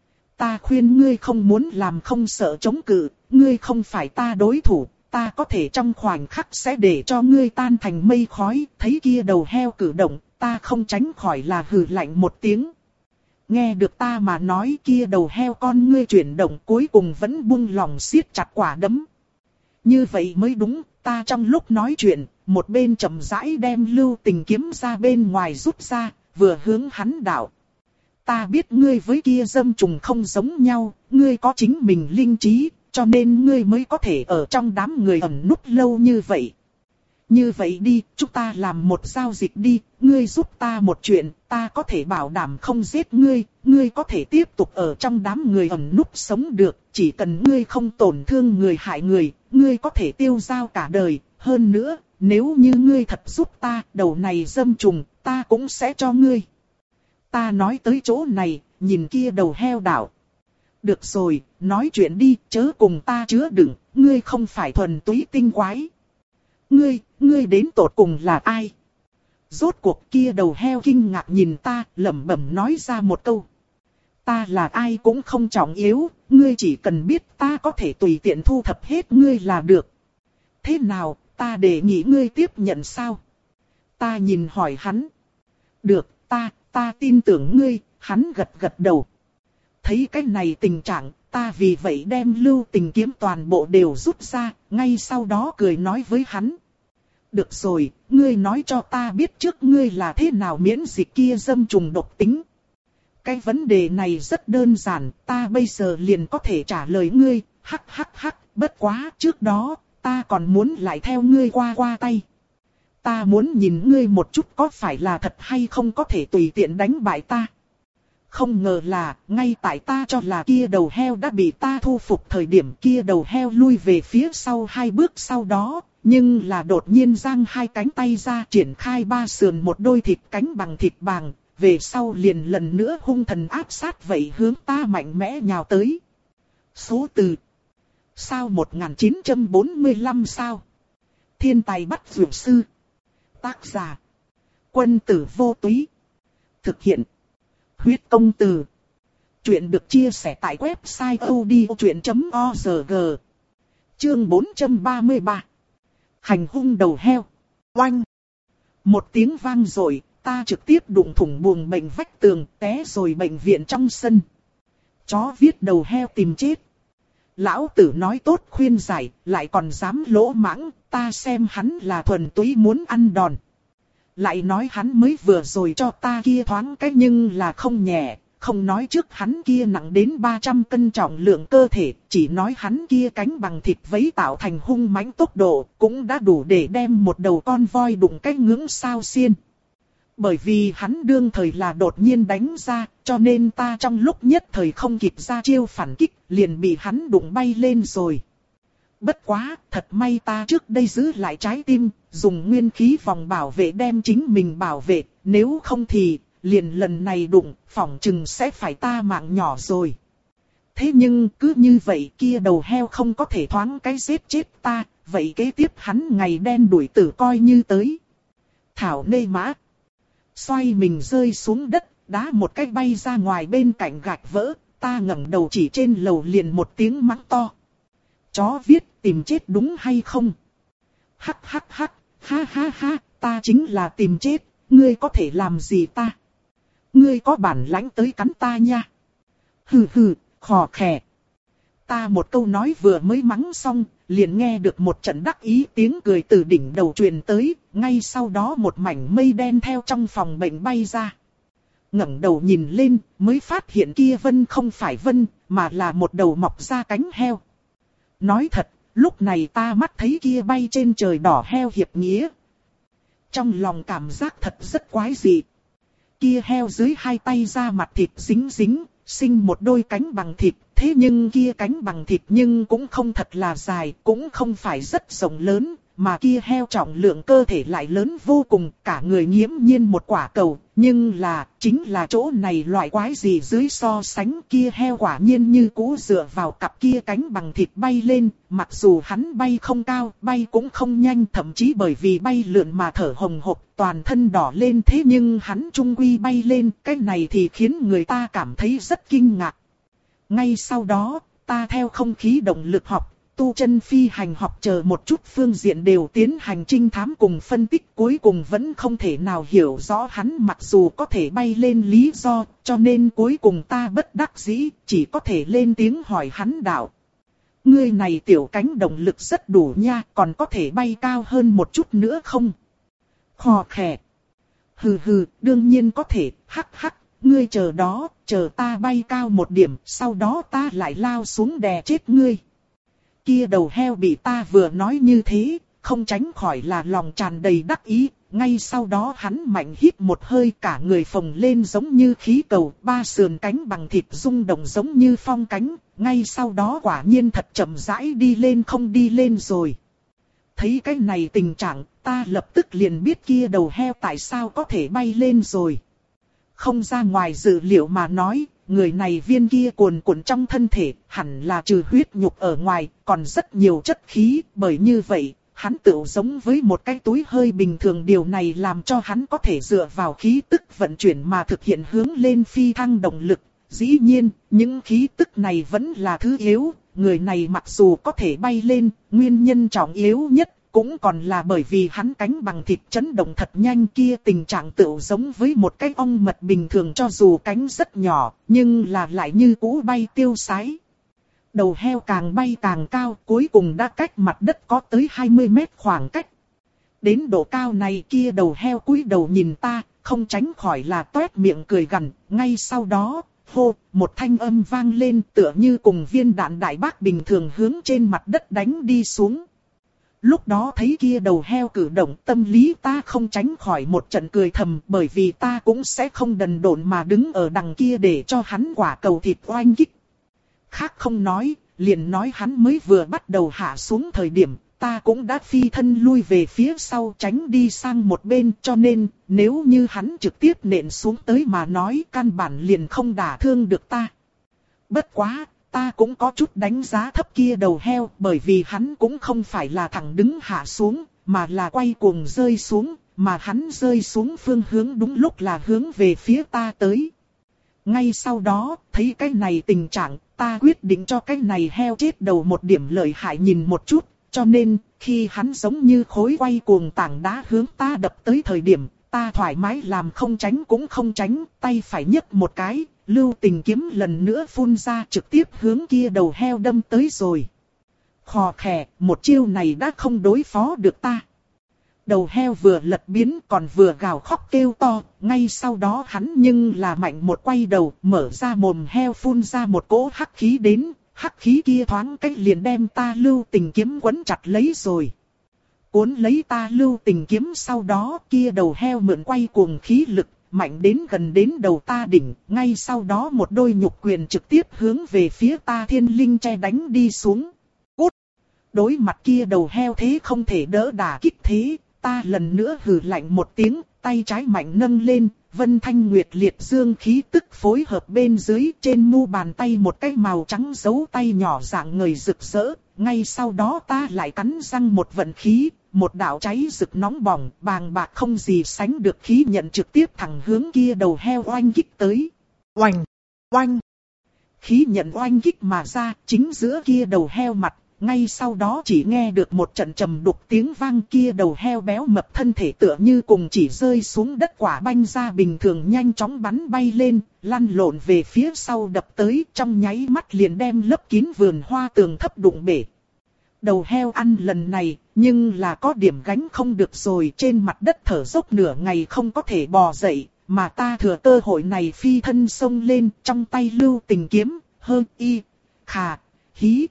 Ta khuyên ngươi không muốn làm không sợ chống cự, ngươi không phải ta đối thủ. Ta có thể trong khoảnh khắc sẽ để cho ngươi tan thành mây khói, thấy kia đầu heo cử động, ta không tránh khỏi là hừ lạnh một tiếng. Nghe được ta mà nói kia đầu heo con ngươi chuyển động cuối cùng vẫn buông lòng siết chặt quả đấm. Như vậy mới đúng, ta trong lúc nói chuyện, một bên chậm rãi đem lưu tình kiếm ra bên ngoài rút ra, vừa hướng hắn đạo. Ta biết ngươi với kia dâm trùng không giống nhau, ngươi có chính mình linh trí. Cho nên ngươi mới có thể ở trong đám người ẩn núp lâu như vậy. Như vậy đi, chúng ta làm một giao dịch đi, ngươi giúp ta một chuyện, ta có thể bảo đảm không giết ngươi, ngươi có thể tiếp tục ở trong đám người ẩn núp sống được, chỉ cần ngươi không tổn thương người hại người, ngươi có thể tiêu dao cả đời, hơn nữa, nếu như ngươi thật giúp ta, đầu này dâm trùng, ta cũng sẽ cho ngươi. Ta nói tới chỗ này, nhìn kia đầu heo đảo. Được rồi, nói chuyện đi, chớ cùng ta chứa đựng, ngươi không phải thuần túy tinh quái. Ngươi, ngươi đến tột cùng là ai? Rốt cuộc kia đầu heo kinh ngạc nhìn ta, lẩm bẩm nói ra một câu. Ta là ai cũng không trọng yếu, ngươi chỉ cần biết ta có thể tùy tiện thu thập hết ngươi là được. Thế nào, ta đề nghị ngươi tiếp nhận sao? Ta nhìn hỏi hắn. Được, ta, ta tin tưởng ngươi, hắn gật gật đầu. Thấy cái này tình trạng, ta vì vậy đem lưu tình kiếm toàn bộ đều rút ra, ngay sau đó cười nói với hắn. Được rồi, ngươi nói cho ta biết trước ngươi là thế nào miễn dịch kia dâm trùng độc tính. Cái vấn đề này rất đơn giản, ta bây giờ liền có thể trả lời ngươi, hắc hắc hắc, bất quá trước đó, ta còn muốn lại theo ngươi qua qua tay. Ta muốn nhìn ngươi một chút có phải là thật hay không có thể tùy tiện đánh bại ta. Không ngờ là, ngay tại ta cho là kia đầu heo đã bị ta thu phục thời điểm kia đầu heo lui về phía sau hai bước sau đó, nhưng là đột nhiên giang hai cánh tay ra triển khai ba sườn một đôi thịt cánh bằng thịt bàng, về sau liền lần nữa hung thần áp sát vậy hướng ta mạnh mẽ nhào tới. Số từ sao một nghìn chín trăm bốn mươi lăm sao? Thiên tài bắt dược sư. Tác giả Quân Tử Vô Túy. Thực hiện Huyết Công Từ. Chuyện được chia sẻ tại website odchuyện chấm org. Chương bốn trăm ba mươi ba. Hành hung đầu heo. Oanh. Một tiếng vang rồi, ta trực tiếp đụng thủng buồng bệnh vách tường, té rồi bệnh viện trong sân. Chó viết đầu heo tìm chết. Lão tử nói tốt khuyên giải, lại còn dám lỗ mãng, ta xem hắn là thuần túy muốn ăn đòn. Lại nói hắn mới vừa rồi cho ta kia thoáng cái nhưng là không nhẹ, không nói trước hắn kia nặng đến ba trăm cân trọng lượng cơ thể, chỉ nói hắn kia cánh bằng thịt vấy tạo thành hung mãnh tốc độ, cũng đã đủ để đem một đầu con voi đụng cái ngưỡng sao xiên. Bởi vì hắn đương thời là đột nhiên đánh ra, cho nên ta trong lúc nhất thời không kịp ra chiêu phản kích, liền bị hắn đụng bay lên rồi. Bất quá, thật may ta trước đây giữ lại trái tim, dùng nguyên khí vòng bảo vệ đem chính mình bảo vệ, nếu không thì, liền lần này đụng, phỏng chừng sẽ phải ta mạng nhỏ rồi. Thế nhưng cứ như vậy kia đầu heo không có thể thoáng cái giết chết ta, vậy kế tiếp hắn ngày đen đuổi tử coi như tới. Thảo nê mã. Xoay mình rơi xuống đất, đá một cái bay ra ngoài bên cạnh gạch vỡ, ta ngẩng đầu chỉ trên lầu liền một tiếng mắng to. Chó viết tìm chết đúng hay không? Hắc hắc hắc, ha ha ha, ta chính là tìm chết, ngươi có thể làm gì ta? Ngươi có bản lãnh tới cắn ta nha. Hừ hừ, khò khè. Ta một câu nói vừa mới mắng xong, liền nghe được một trận đắc ý tiếng cười từ đỉnh đầu truyền tới, ngay sau đó một mảnh mây đen theo trong phòng bệnh bay ra. Ngẩng đầu nhìn lên, mới phát hiện kia vân không phải vân, mà là một đầu mọc ra cánh heo. Nói thật, lúc này ta mắt thấy kia bay trên trời đỏ heo hiệp nghĩa. Trong lòng cảm giác thật rất quái dị. Kia heo dưới hai tay da mặt thịt dính dính, sinh một đôi cánh bằng thịt, thế nhưng kia cánh bằng thịt nhưng cũng không thật là dài, cũng không phải rất rộng lớn, mà kia heo trọng lượng cơ thể lại lớn vô cùng, cả người nghiễm nhiên một quả cầu, nhưng là, chính là chỗ này loại quái gì dưới so sánh kia heo quả nhiên như cũ dựa vào cặp kia cánh bằng thịt bay lên, mặc dù hắn bay không cao, bay cũng không nhanh, thậm chí bởi vì bay lượn mà thở hồng hộc, toàn thân đỏ lên, thế nhưng hắn trung quy bay lên, cái này thì khiến người ta cảm thấy rất kinh ngạc. Ngay sau đó, ta theo không khí động lực học, tu chân phi hành học chờ một chút phương diện đều tiến hành trinh thám cùng phân tích, cuối cùng vẫn không thể nào hiểu rõ hắn mặc dù có thể bay lên lý do, cho nên cuối cùng ta bất đắc dĩ, chỉ có thể lên tiếng hỏi hắn đạo. Ngươi này tiểu cánh động lực rất đủ nha, còn có thể bay cao hơn một chút nữa không? Khò khè. Hừ hừ, đương nhiên có thể, hắc hắc. Ngươi chờ đó, chờ ta bay cao một điểm, sau đó ta lại lao xuống đè chết ngươi. Kia đầu heo bị ta vừa nói như thế, không tránh khỏi là lòng tràn đầy đắc ý. Ngay sau đó hắn mạnh hít một hơi, cả người phồng lên giống như khí cầu, ba sườn cánh bằng thịt rung động giống như phong cánh. Ngay sau đó quả nhiên thật chậm rãi đi lên không đi lên rồi. Thấy cái này tình trạng, ta lập tức liền biết kia đầu heo tại sao có thể bay lên rồi. Không ra ngoài dự liệu mà nói, người này viên kia cuồn cuộn trong thân thể, hẳn là trừ huyết nhục ở ngoài, còn rất nhiều chất khí, bởi như vậy, hắn tựu giống với một cái túi hơi bình thường, điều này làm cho hắn có thể dựa vào khí tức vận chuyển mà thực hiện hướng lên phi thăng động lực. Dĩ nhiên, những khí tức này vẫn là thứ yếu, người này mặc dù có thể bay lên, nguyên nhân trọng yếu nhất cũng còn là bởi vì hắn cánh bằng thịt chấn động thật nhanh, kia tình trạng tựu giống với một cái ong mật bình thường, cho dù cánh rất nhỏ, nhưng là lại như cũ bay tiêu sái. Đầu heo càng bay càng cao, cuối cùng đã cách mặt đất có tới hai mươi mét khoảng cách. Đến độ cao này kia đầu heo cúi đầu nhìn ta, không tránh khỏi là toét miệng cười gằn, ngay sau đó, hô, một thanh âm vang lên tựa như cùng viên đạn đại bác bình thường hướng trên mặt đất đánh đi xuống. Lúc đó thấy kia đầu heo cử động, tâm lý ta không tránh khỏi một trận cười thầm, bởi vì ta cũng sẽ không đần độn mà đứng ở đằng kia để cho hắn quả cầu thịt oanh kích. Khác không nói, liền nói hắn mới vừa bắt đầu hạ xuống thời điểm, ta cũng đã phi thân lui về phía sau tránh đi sang một bên, cho nên nếu như hắn trực tiếp nện xuống tới mà nói, căn bản liền không đả thương được ta. Bất quá, ta cũng có chút đánh giá thấp kia đầu heo, bởi vì hắn cũng không phải là thẳng đứng hạ xuống, mà là quay cuồng rơi xuống, mà hắn rơi xuống phương hướng đúng lúc là hướng về phía ta tới. Ngay sau đó, thấy cái này tình trạng, ta quyết định cho cái này heo chết đầu một điểm lợi hại nhìn một chút, cho nên, khi hắn giống như khối quay cuồng tảng đá hướng ta đập tới thời điểm, ta thoải mái làm không tránh cũng không tránh, tay phải nhấc một cái. Lưu Tình kiếm lần nữa phun ra trực tiếp hướng kia đầu heo đâm tới rồi. Khò khè, một chiêu này đã không đối phó được ta. Đầu heo vừa lật biến còn vừa gào khóc kêu to, ngay sau đó hắn nhưng là mạnh một quay đầu, mở ra mồm heo phun ra một cỗ hắc khí đến, hắc khí kia thoáng cách liền đem ta Lưu Tình kiếm quấn chặt lấy rồi. Cuốn lấy ta Lưu Tình kiếm sau đó kia đầu heo mượn quay cuồng khí lực. Mạnh đến gần đến đầu ta đỉnh, ngay sau đó một đôi nhục quyền trực tiếp hướng về phía ta Thiên Linh che đánh đi xuống. Cút! Đối mặt kia đầu heo thế không thể đỡ đả kích thế, ta lần nữa hừ lạnh một tiếng, tay trái mạnh nâng lên, Vân Thanh Nguyệt liệt dương khí tức phối hợp bên dưới, trên mu bàn tay một cái màu trắng dấu tay nhỏ dạng người rực rỡ. Ngay sau đó ta lại cắn răng một vận khí, một đạo cháy rực nóng bỏng, bàng bạc không gì sánh được khí nhận trực tiếp thẳng hướng kia đầu heo oanh kích tới. Oanh! Oanh! Khí nhận oanh kích mà ra, chính giữa kia đầu heo mặt. Ngay sau đó chỉ nghe được một trận trầm đục tiếng vang, kia đầu heo béo mập thân thể tựa như cùng chỉ rơi xuống đất quả banh ra bình thường nhanh chóng bắn bay lên, lăn lộn về phía sau đập tới, trong nháy mắt liền đem lấp kín vườn hoa tường thấp đụng bể. Đầu heo ăn lần này, nhưng là có điểm gánh không được rồi, trên mặt đất thở dốc nửa ngày không có thể bò dậy, mà ta thừa cơ hội này phi thân xông lên, trong tay lưu tình kiếm, hơ y, khà, hí.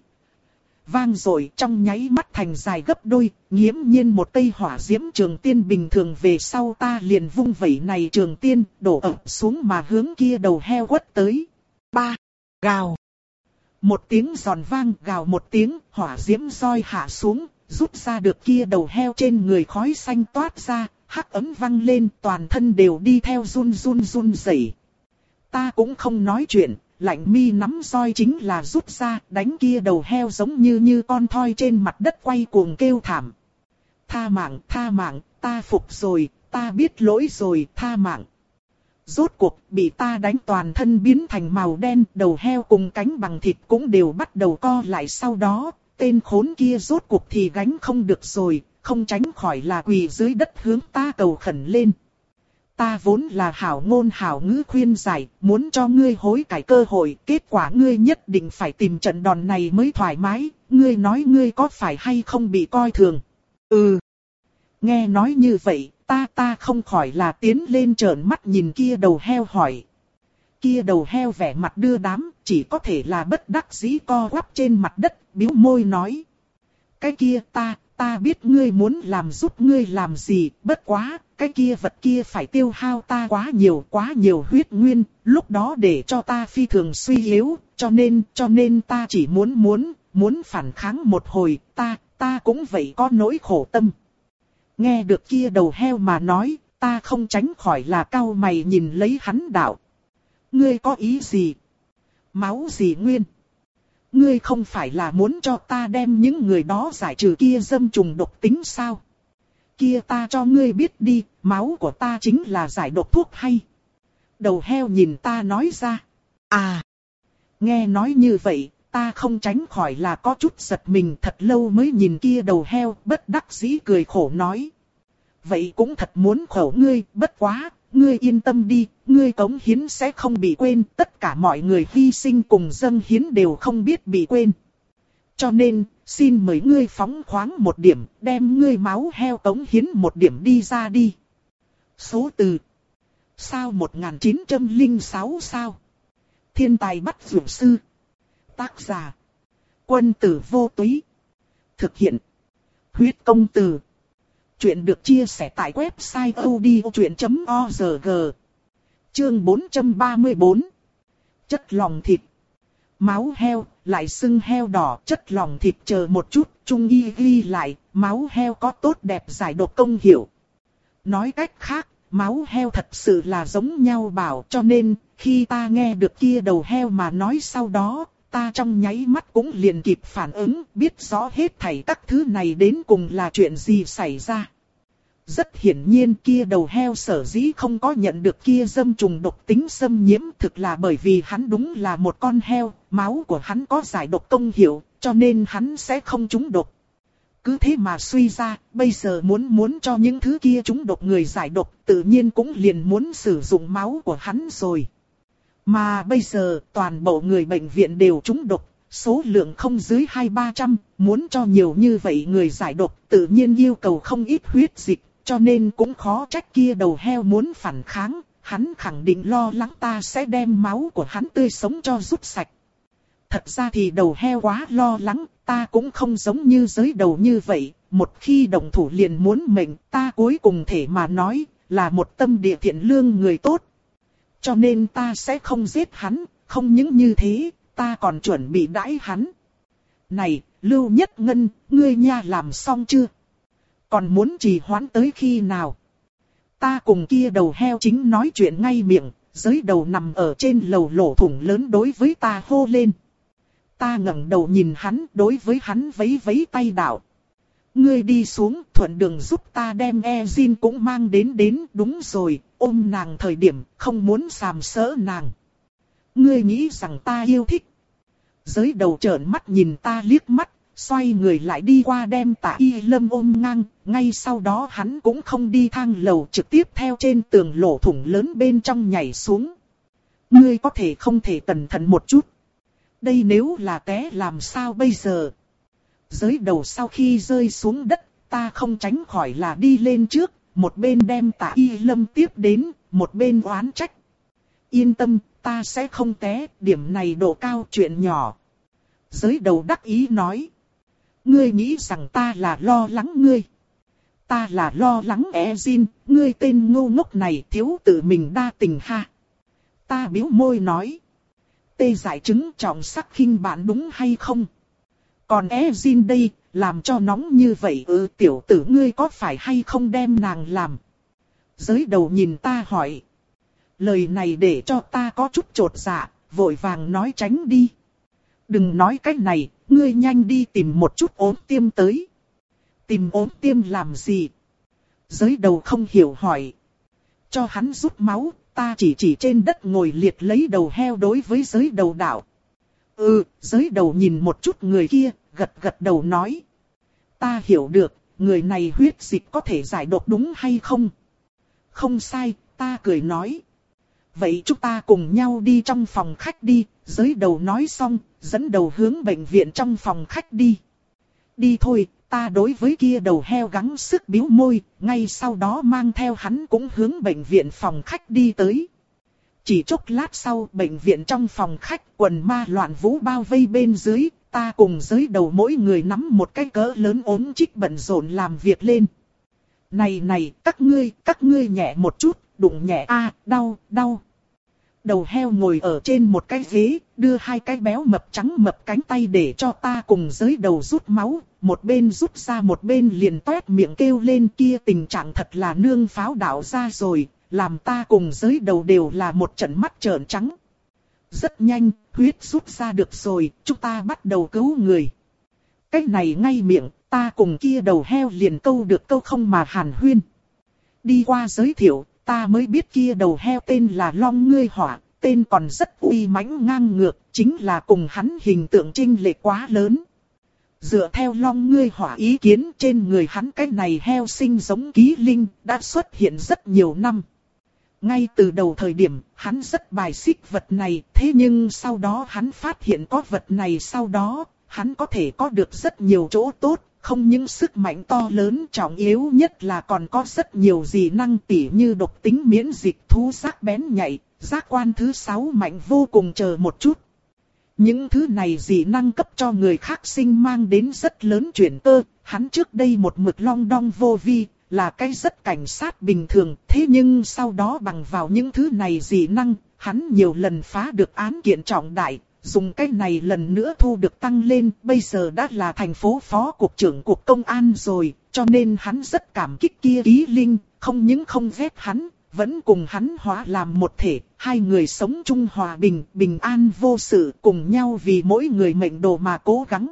Vang rồi trong nháy mắt thành dài gấp đôi, nghiễm nhiên một cây hỏa diễm trường tiên bình thường về sau ta liền vung vẩy này trường tiên, đổ ập xuống mà hướng kia đầu heo quất tới. Ba, gào. Một tiếng giòn vang, gào một tiếng, hỏa diễm roi hạ xuống, rút ra được kia đầu heo trên người khói xanh toát ra, hắc ấm văng lên, toàn thân đều đi theo run run run rẩy. Ta cũng không nói chuyện. Lạnh mi nắm roi chính là rút ra, đánh kia đầu heo giống như như con thoi trên mặt đất quay cuồng kêu thảm. Tha mạng, tha mạng, ta phục rồi, ta biết lỗi rồi, tha mạng. Rốt cuộc bị ta đánh toàn thân biến thành màu đen, đầu heo cùng cánh bằng thịt cũng đều bắt đầu co lại sau đó, tên khốn kia rốt cuộc thì gánh không được rồi, không tránh khỏi là quỳ dưới đất hướng ta cầu khẩn lên. Ta vốn là hảo ngôn hảo ngữ khuyên giải, muốn cho ngươi hối cải cơ hội, kết quả ngươi nhất định phải tìm trận đòn này mới thoải mái, ngươi nói ngươi có phải hay không bị coi thường. Ừ. Nghe nói như vậy, ta ta không khỏi là tiến lên trợn mắt nhìn kia đầu heo hỏi. Kia đầu heo vẻ mặt đưa đám, chỉ có thể là bất đắc dĩ co quắp trên mặt đất, bĩu môi nói. Cái kia ta, ta biết ngươi muốn làm giúp ngươi làm gì, bất quá, cái kia vật kia phải tiêu hao ta quá nhiều, quá nhiều huyết nguyên, lúc đó để cho ta phi thường suy yếu, cho nên, cho nên ta chỉ muốn muốn, muốn phản kháng một hồi, ta, ta cũng vậy có nỗi khổ tâm. Nghe được kia đầu heo mà nói, ta không tránh khỏi là cau mày nhìn lấy hắn đạo. Ngươi có ý gì? Máu gì nguyên? Ngươi không phải là muốn cho ta đem những người đó giải trừ kia dâm trùng độc tính sao? Kia ta cho ngươi biết đi, máu của ta chính là giải độc thuốc hay. Đầu heo nhìn ta nói ra. À! Nghe nói như vậy, ta không tránh khỏi là có chút giật mình, thật lâu mới nhìn kia đầu heo, bất đắc dĩ cười khổ nói. Vậy cũng thật muốn khổ ngươi, bất quá, ngươi yên tâm đi, ngươi cống hiến sẽ không bị quên, tất cả mọi người hy sinh cùng dâng hiến đều không biết bị quên. Cho nên, xin mời ngươi phóng khoáng một điểm, đem ngươi máu heo cống hiến một điểm đi ra đi. Số từ. Sao một nghìn chín trăm lẻ sáu sao? Thiên tài bắt dược sư. Tác giả. Quân tử vô túy. Thực hiện. Huyết công từ. Chuyện được chia sẻ tại website odchuyện chấm org. Chương bốn trăm ba mươi tư. Chất lòng thịt. Máu heo, lại xưng heo đỏ, chất lòng thịt chờ một chút, trung y ghi lại, máu heo có tốt đẹp giải độc công hiệu. Nói cách khác, máu heo thật sự là giống nhau bảo, cho nên, khi ta nghe được kia đầu heo mà nói sau đó, ta trong nháy mắt cũng liền kịp phản ứng, biết rõ hết thảy các thứ này đến cùng là chuyện gì xảy ra. Rất hiển nhiên kia đầu heo sở dĩ không có nhận được kia dâm trùng độc tính xâm nhiễm, thực là bởi vì hắn đúng là một con heo, máu của hắn có giải độc công hiệu, cho nên hắn sẽ không trúng độc. Cứ thế mà suy ra, bây giờ muốn muốn cho những thứ kia trúng độc người giải độc, tự nhiên cũng liền muốn sử dụng máu của hắn rồi. Mà bây giờ, toàn bộ người bệnh viện đều trúng độc, số lượng không dưới hai ba trăm, muốn cho nhiều như vậy người giải độc, tự nhiên yêu cầu không ít huyết dịch, cho nên cũng khó trách kia đầu heo muốn phản kháng, hắn khẳng định lo lắng ta sẽ đem máu của hắn tươi sống cho rút sạch. Thật ra thì đầu heo quá lo lắng, ta cũng không giống như giới đầu như vậy, một khi động thủ liền muốn mệnh, ta cuối cùng thể mà nói, là một tâm địa thiện lương người tốt. Cho nên ta sẽ không giết hắn, không những như thế, ta còn chuẩn bị đãi hắn. Này, Lưu Nhất Ngân, ngươi nha làm xong chưa? Còn muốn trì hoãn tới khi nào? ta cùng kia đầu heo chính nói chuyện ngay miệng, giới đầu nằm ở trên lầu lỗ thủng lớn đối với ta hô lên. Ta ngẩng đầu nhìn hắn, đối với hắn vẫy vẫy tay đạo. Ngươi đi xuống, thuận đường giúp ta đem Ezin cũng mang đến đến, đúng rồi, ôm nàng thời điểm, không muốn sàm sỡ nàng. Ngươi nghĩ rằng ta yêu thích. Giới đầu trợn mắt nhìn ta liếc mắt, xoay người lại đi qua đem Tạ Y Lâm ôm ngang, ngay sau đó hắn cũng không đi thang lầu trực tiếp theo trên tường lỗ thủng lớn bên trong nhảy xuống. Ngươi có thể không thể cẩn thận một chút. Đây nếu là té làm sao bây giờ? Giới đầu sau khi rơi xuống đất, ta không tránh khỏi là đi lên trước, một bên đem Tạ Y Lâm tiếp đến, một bên oán trách. Yên tâm, ta sẽ không té, điểm này độ cao chuyện nhỏ. Giới đầu đắc ý nói. Ngươi nghĩ rằng ta là lo lắng ngươi. Ta là lo lắng Ezin, ngươi tên ngu ngốc này thiếu tự mình đa tình ha. Ta bĩu môi nói. Tê giải chứng trọng sắc khinh bạn đúng hay không? Còn Ezin đây, làm cho nóng như vậy ừ tiểu tử ngươi có phải hay không đem nàng làm? Giới đầu nhìn ta hỏi. Lời này để cho ta có chút chột dạ, vội vàng nói tránh đi. Đừng nói cái này, ngươi nhanh đi tìm một chút ốm tiêm tới. Tìm ốm tiêm làm gì? Giới đầu không hiểu hỏi. Cho hắn rút máu, ta chỉ chỉ trên đất ngồi liệt lấy đầu heo đối với giới đầu đạo. Ừ, giới đầu nhìn một chút người kia, gật gật đầu nói. Ta hiểu được, người này huyết dịch có thể giải độc đúng hay không? Không sai, ta cười nói. Vậy chúng ta cùng nhau đi trong phòng khách đi, giới đầu nói xong, dẫn đầu hướng bệnh viện trong phòng khách đi. Đi thôi, ta đối với kia đầu heo gắng sức biếu môi, ngay sau đó mang theo hắn cũng hướng bệnh viện phòng khách đi tới. Chỉ chốc lát sau, bệnh viện trong phòng khách, quần ma loạn vũ bao vây bên dưới, ta cùng giới đầu mỗi người nắm một cái cỡ lớn ốm chích bận rộn làm việc lên. Này này, các ngươi, các ngươi nhẹ một chút, đụng nhẹ a, đau, đau. Đầu heo ngồi ở trên một cái ghế, đưa hai cái béo mập trắng mập cánh tay để cho ta cùng giới đầu rút máu, một bên rút ra một bên liền toét miệng kêu lên kia tình trạng thật là nương pháo đảo ra rồi, làm ta cùng giới đầu đều là một trận mắt trợn trắng. Rất nhanh, huyết rút ra được rồi, chúng ta bắt đầu cứu người. Cái này ngay miệng, ta cùng kia đầu heo liền câu được câu không mà hàn huyên. Đi qua giới thiệu, ta mới biết kia đầu heo tên là Long Ngươi Hỏa, tên còn rất uy mãnh ngang ngược, chính là cùng hắn hình tượng chênh lệch quá lớn. Dựa theo Long Ngươi Hỏa ý kiến, trên người hắn cái này heo sinh giống ký linh, đã xuất hiện rất nhiều năm. Ngay từ đầu thời điểm, hắn rất bài xích vật này, thế nhưng sau đó hắn phát hiện có vật này sau đó, hắn có thể có được rất nhiều chỗ tốt, không những sức mạnh to lớn, trọng yếu nhất là còn có rất nhiều dị năng tỉ như độc tính miễn dịch, thú giác bén nhạy, giác quan thứ sáu mạnh vô cùng chờ một chút. Những thứ này dị năng cấp cho người khác sinh mang đến rất lớn chuyển cơ, hắn trước đây một mực long đong vô vi, là cái rất cảnh sát bình thường, thế nhưng sau đó bằng vào những thứ này dị năng, hắn nhiều lần phá được án kiện trọng đại, dùng cái này lần nữa thu được tăng lên, bây giờ đã là thành phố phó cục trưởng cục công an rồi, cho nên hắn rất cảm kích kia ký linh, không những không ghét hắn, vẫn cùng hắn hóa làm một thể, hai người sống chung hòa bình, bình an vô sự, cùng nhau vì mỗi người mệnh đồ mà cố gắng.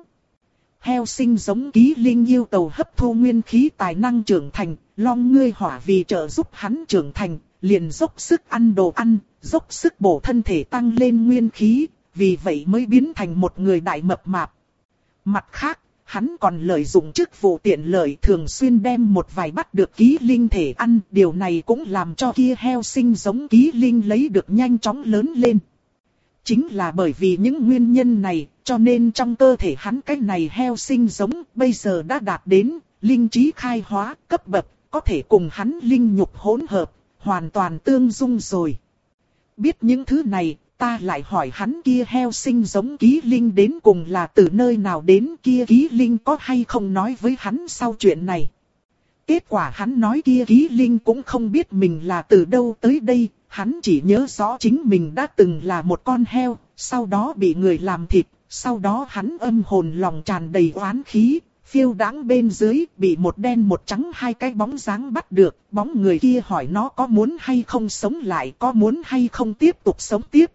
Heo sinh giống ký linh yêu cầu hấp thu nguyên khí tài năng trưởng thành, Long Ngươi Hỏa vì trợ giúp hắn trưởng thành, liền dốc sức ăn đồ ăn, dốc sức bổ thân thể tăng lên nguyên khí, vì vậy mới biến thành một người đại mập mạp. Mặt khác, hắn còn lợi dụng chức vụ tiện lợi thường xuyên đem một vài bắt được ký linh thể ăn, điều này cũng làm cho kia heo sinh giống ký linh lấy được nhanh chóng lớn lên. Chính là bởi vì những nguyên nhân này, cho nên trong cơ thể hắn cái này heo sinh giống bây giờ đã đạt đến linh trí khai hóa cấp bậc, có thể cùng hắn linh nhục hỗn hợp, hoàn toàn tương dung rồi. Biết những thứ này, ta lại hỏi hắn kia heo sinh giống ký linh đến cùng là từ nơi nào đến, kia ký linh có hay không nói với hắn sau chuyện này. Kết quả hắn nói kia ký linh cũng không biết mình là từ đâu tới đây, hắn chỉ nhớ rõ chính mình đã từng là một con heo, sau đó bị người làm thịt, sau đó hắn âm hồn lòng tràn đầy oán khí, phiêu đãng bên dưới, bị một đen một trắng hai cái bóng dáng bắt được, bóng người kia hỏi nó có muốn hay không sống lại, có muốn hay không tiếp tục sống tiếp.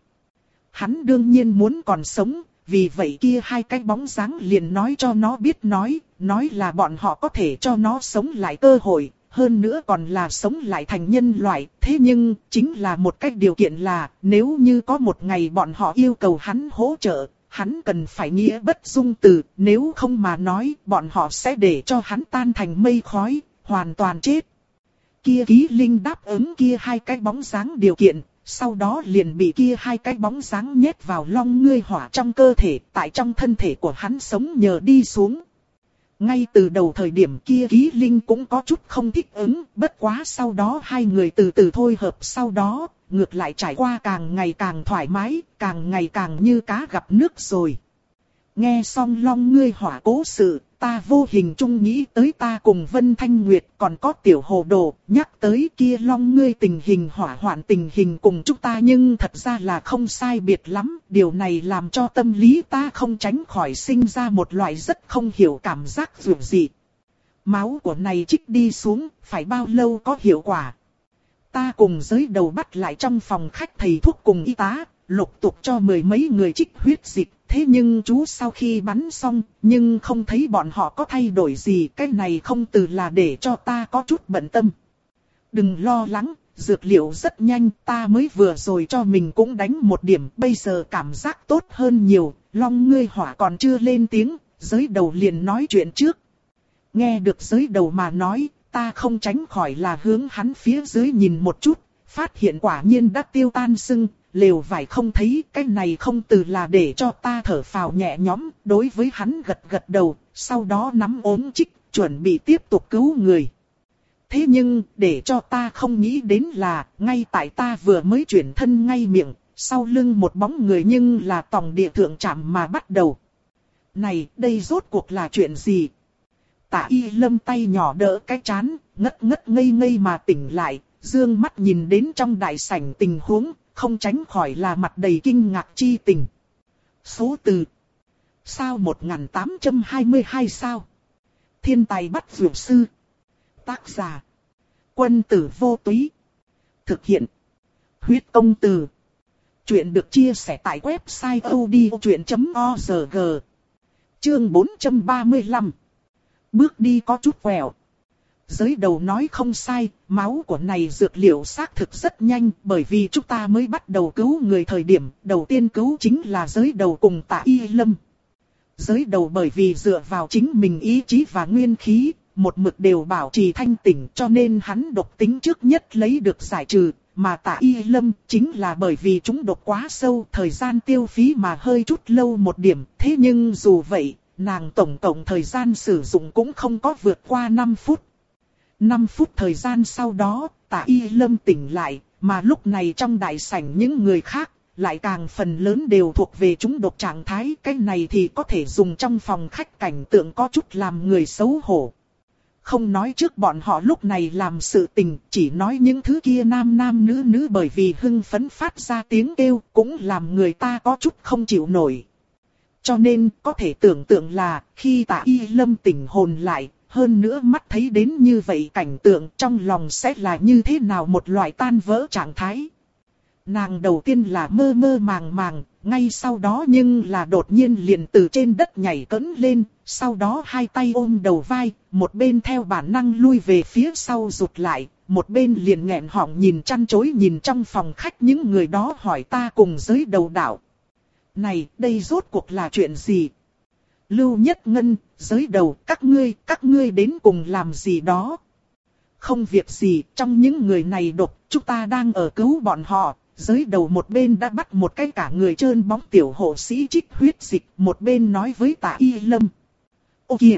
Hắn đương nhiên muốn còn sống, vì vậy kia hai cái bóng dáng liền nói cho nó biết nói, nói là bọn họ có thể cho nó sống lại cơ hội, hơn nữa còn là sống lại thành nhân loại, thế nhưng chính là một cái điều kiện là nếu như có một ngày bọn họ yêu cầu hắn hỗ trợ, hắn cần phải nghĩa bất dung từ, nếu không mà nói bọn họ sẽ để cho hắn tan thành mây khói, hoàn toàn chết. Kia Ký Linh đáp ứng kia hai cái bóng dáng điều kiện, sau đó liền bị kia hai cái bóng dáng nhét vào long ngươi hỏa trong cơ thể, tại trong thân thể của hắn sống nhờ đi xuống. Ngay từ đầu thời điểm kia Ký Linh cũng có chút không thích ứng, bất quá sau đó hai người từ từ thôi hợp, sau đó, ngược lại trải qua càng ngày càng thoải mái, càng ngày càng như cá gặp nước rồi. Nghe xong long ngươi hỏa cố sự, ta vô hình chung nghĩ tới ta cùng Vân Thanh Nguyệt còn có tiểu hồ đồ, nhắc tới kia long ngươi tình hình hỏa hoạn tình hình cùng chúng ta nhưng thật ra là không sai biệt lắm, điều này làm cho tâm lý ta không tránh khỏi sinh ra một loại rất không hiểu cảm giác dù gì. Máu của này trích đi xuống, phải bao lâu có hiệu quả? Ta cùng giới đầu bắt lại trong phòng khách thầy thuốc cùng y tá, lục tục cho mười mấy người trích huyết dịch. Thế nhưng chú sau khi bắn xong, nhưng không thấy bọn họ có thay đổi gì, cái này không từ là để cho ta có chút bận tâm. Đừng lo lắng, dược liệu rất nhanh, ta mới vừa rồi cho mình cũng đánh một điểm, bây giờ cảm giác tốt hơn nhiều, long ngươi hỏa còn chưa lên tiếng, giới đầu liền nói chuyện trước. Nghe được giới đầu mà nói, ta không tránh khỏi là hướng hắn phía dưới nhìn một chút, phát hiện quả nhiên đã tiêu tan sưng. Lều vải không thấy, cái này không từ là để cho ta thở phào nhẹ nhõm, đối với hắn gật gật đầu, sau đó nắm ốm chích, chuẩn bị tiếp tục cứu người. Thế nhưng, để cho ta không nghĩ đến là, ngay tại ta vừa mới chuyển thân ngay miệng, sau lưng một bóng người nhưng là tòng địa thượng chạm mà bắt đầu. Này, đây rốt cuộc là chuyện gì? Tạ Y Lâm tay nhỏ đỡ cái chán, ngất ngất ngây ngây mà tỉnh lại, dương mắt nhìn đến trong đại sảnh tình huống, không tránh khỏi là mặt đầy kinh ngạc chi tình. Số từ. Sao một nghìn tám trăm hai mươi hai sao? Thiên tài bắt dược sư. Tác giả. Quân tử vô túy. Thực hiện. Huyết công từ. Chuyện được chia sẻ tại website odchuyện chấm org. Chương bốn trăm ba mươi lăm. Bước đi có chút quẹo. Giới đầu nói không sai, máu của này dược liệu xác thực rất nhanh, bởi vì chúng ta mới bắt đầu cứu người thời điểm, đầu tiên cứu chính là giới đầu cùng Tạ Y Lâm. Giới đầu bởi vì dựa vào chính mình ý chí và nguyên khí, một mực đều bảo trì thanh tỉnh, cho nên hắn độc tính trước nhất lấy được giải trừ, mà Tạ Y Lâm chính là bởi vì chúng độc quá sâu, thời gian tiêu phí mà hơi chút lâu một điểm, thế nhưng dù vậy, nàng tổng cộng thời gian sử dụng cũng không có vượt qua năm phút. năm phút thời gian sau đó, Tạ Y Lâm tỉnh lại, mà lúc này trong đại sảnh những người khác, lại càng phần lớn đều thuộc về chúng độc trạng thái. Cái này thì có thể dùng trong phòng khách cảnh tượng có chút làm người xấu hổ. Không nói trước bọn họ lúc này làm sự tình, chỉ nói những thứ kia nam nam nữ nữ bởi vì hưng phấn phát ra tiếng kêu, cũng làm người ta có chút không chịu nổi. Cho nên, có thể tưởng tượng là, khi Tạ Y Lâm tỉnh hồn lại, hơn nữa mắt thấy đến như vậy cảnh tượng trong lòng sẽ là như thế nào một loại tan vỡ trạng thái. Nàng đầu tiên là mơ mơ màng màng, ngay sau đó nhưng là đột nhiên liền từ trên đất nhảy cẫng lên, sau đó hai tay ôm đầu vai, một bên theo bản năng lui về phía sau rụt lại, một bên liền nghẹn họng nhìn chăn chối nhìn trong phòng khách những người đó hỏi ta cùng giới đầu đạo. Này, đây rốt cuộc là chuyện gì? Lưu Nhất Ngân, giới đầu, các ngươi, các ngươi đến cùng làm gì đó? Không việc gì, trong những người này độc, chúng ta đang ở cứu bọn họ. Giới đầu một bên đã bắt một cái cả người trơn bóng tiểu hộ sĩ trích huyết dịch, một bên nói với Tạ Y Lâm. Ô kìa!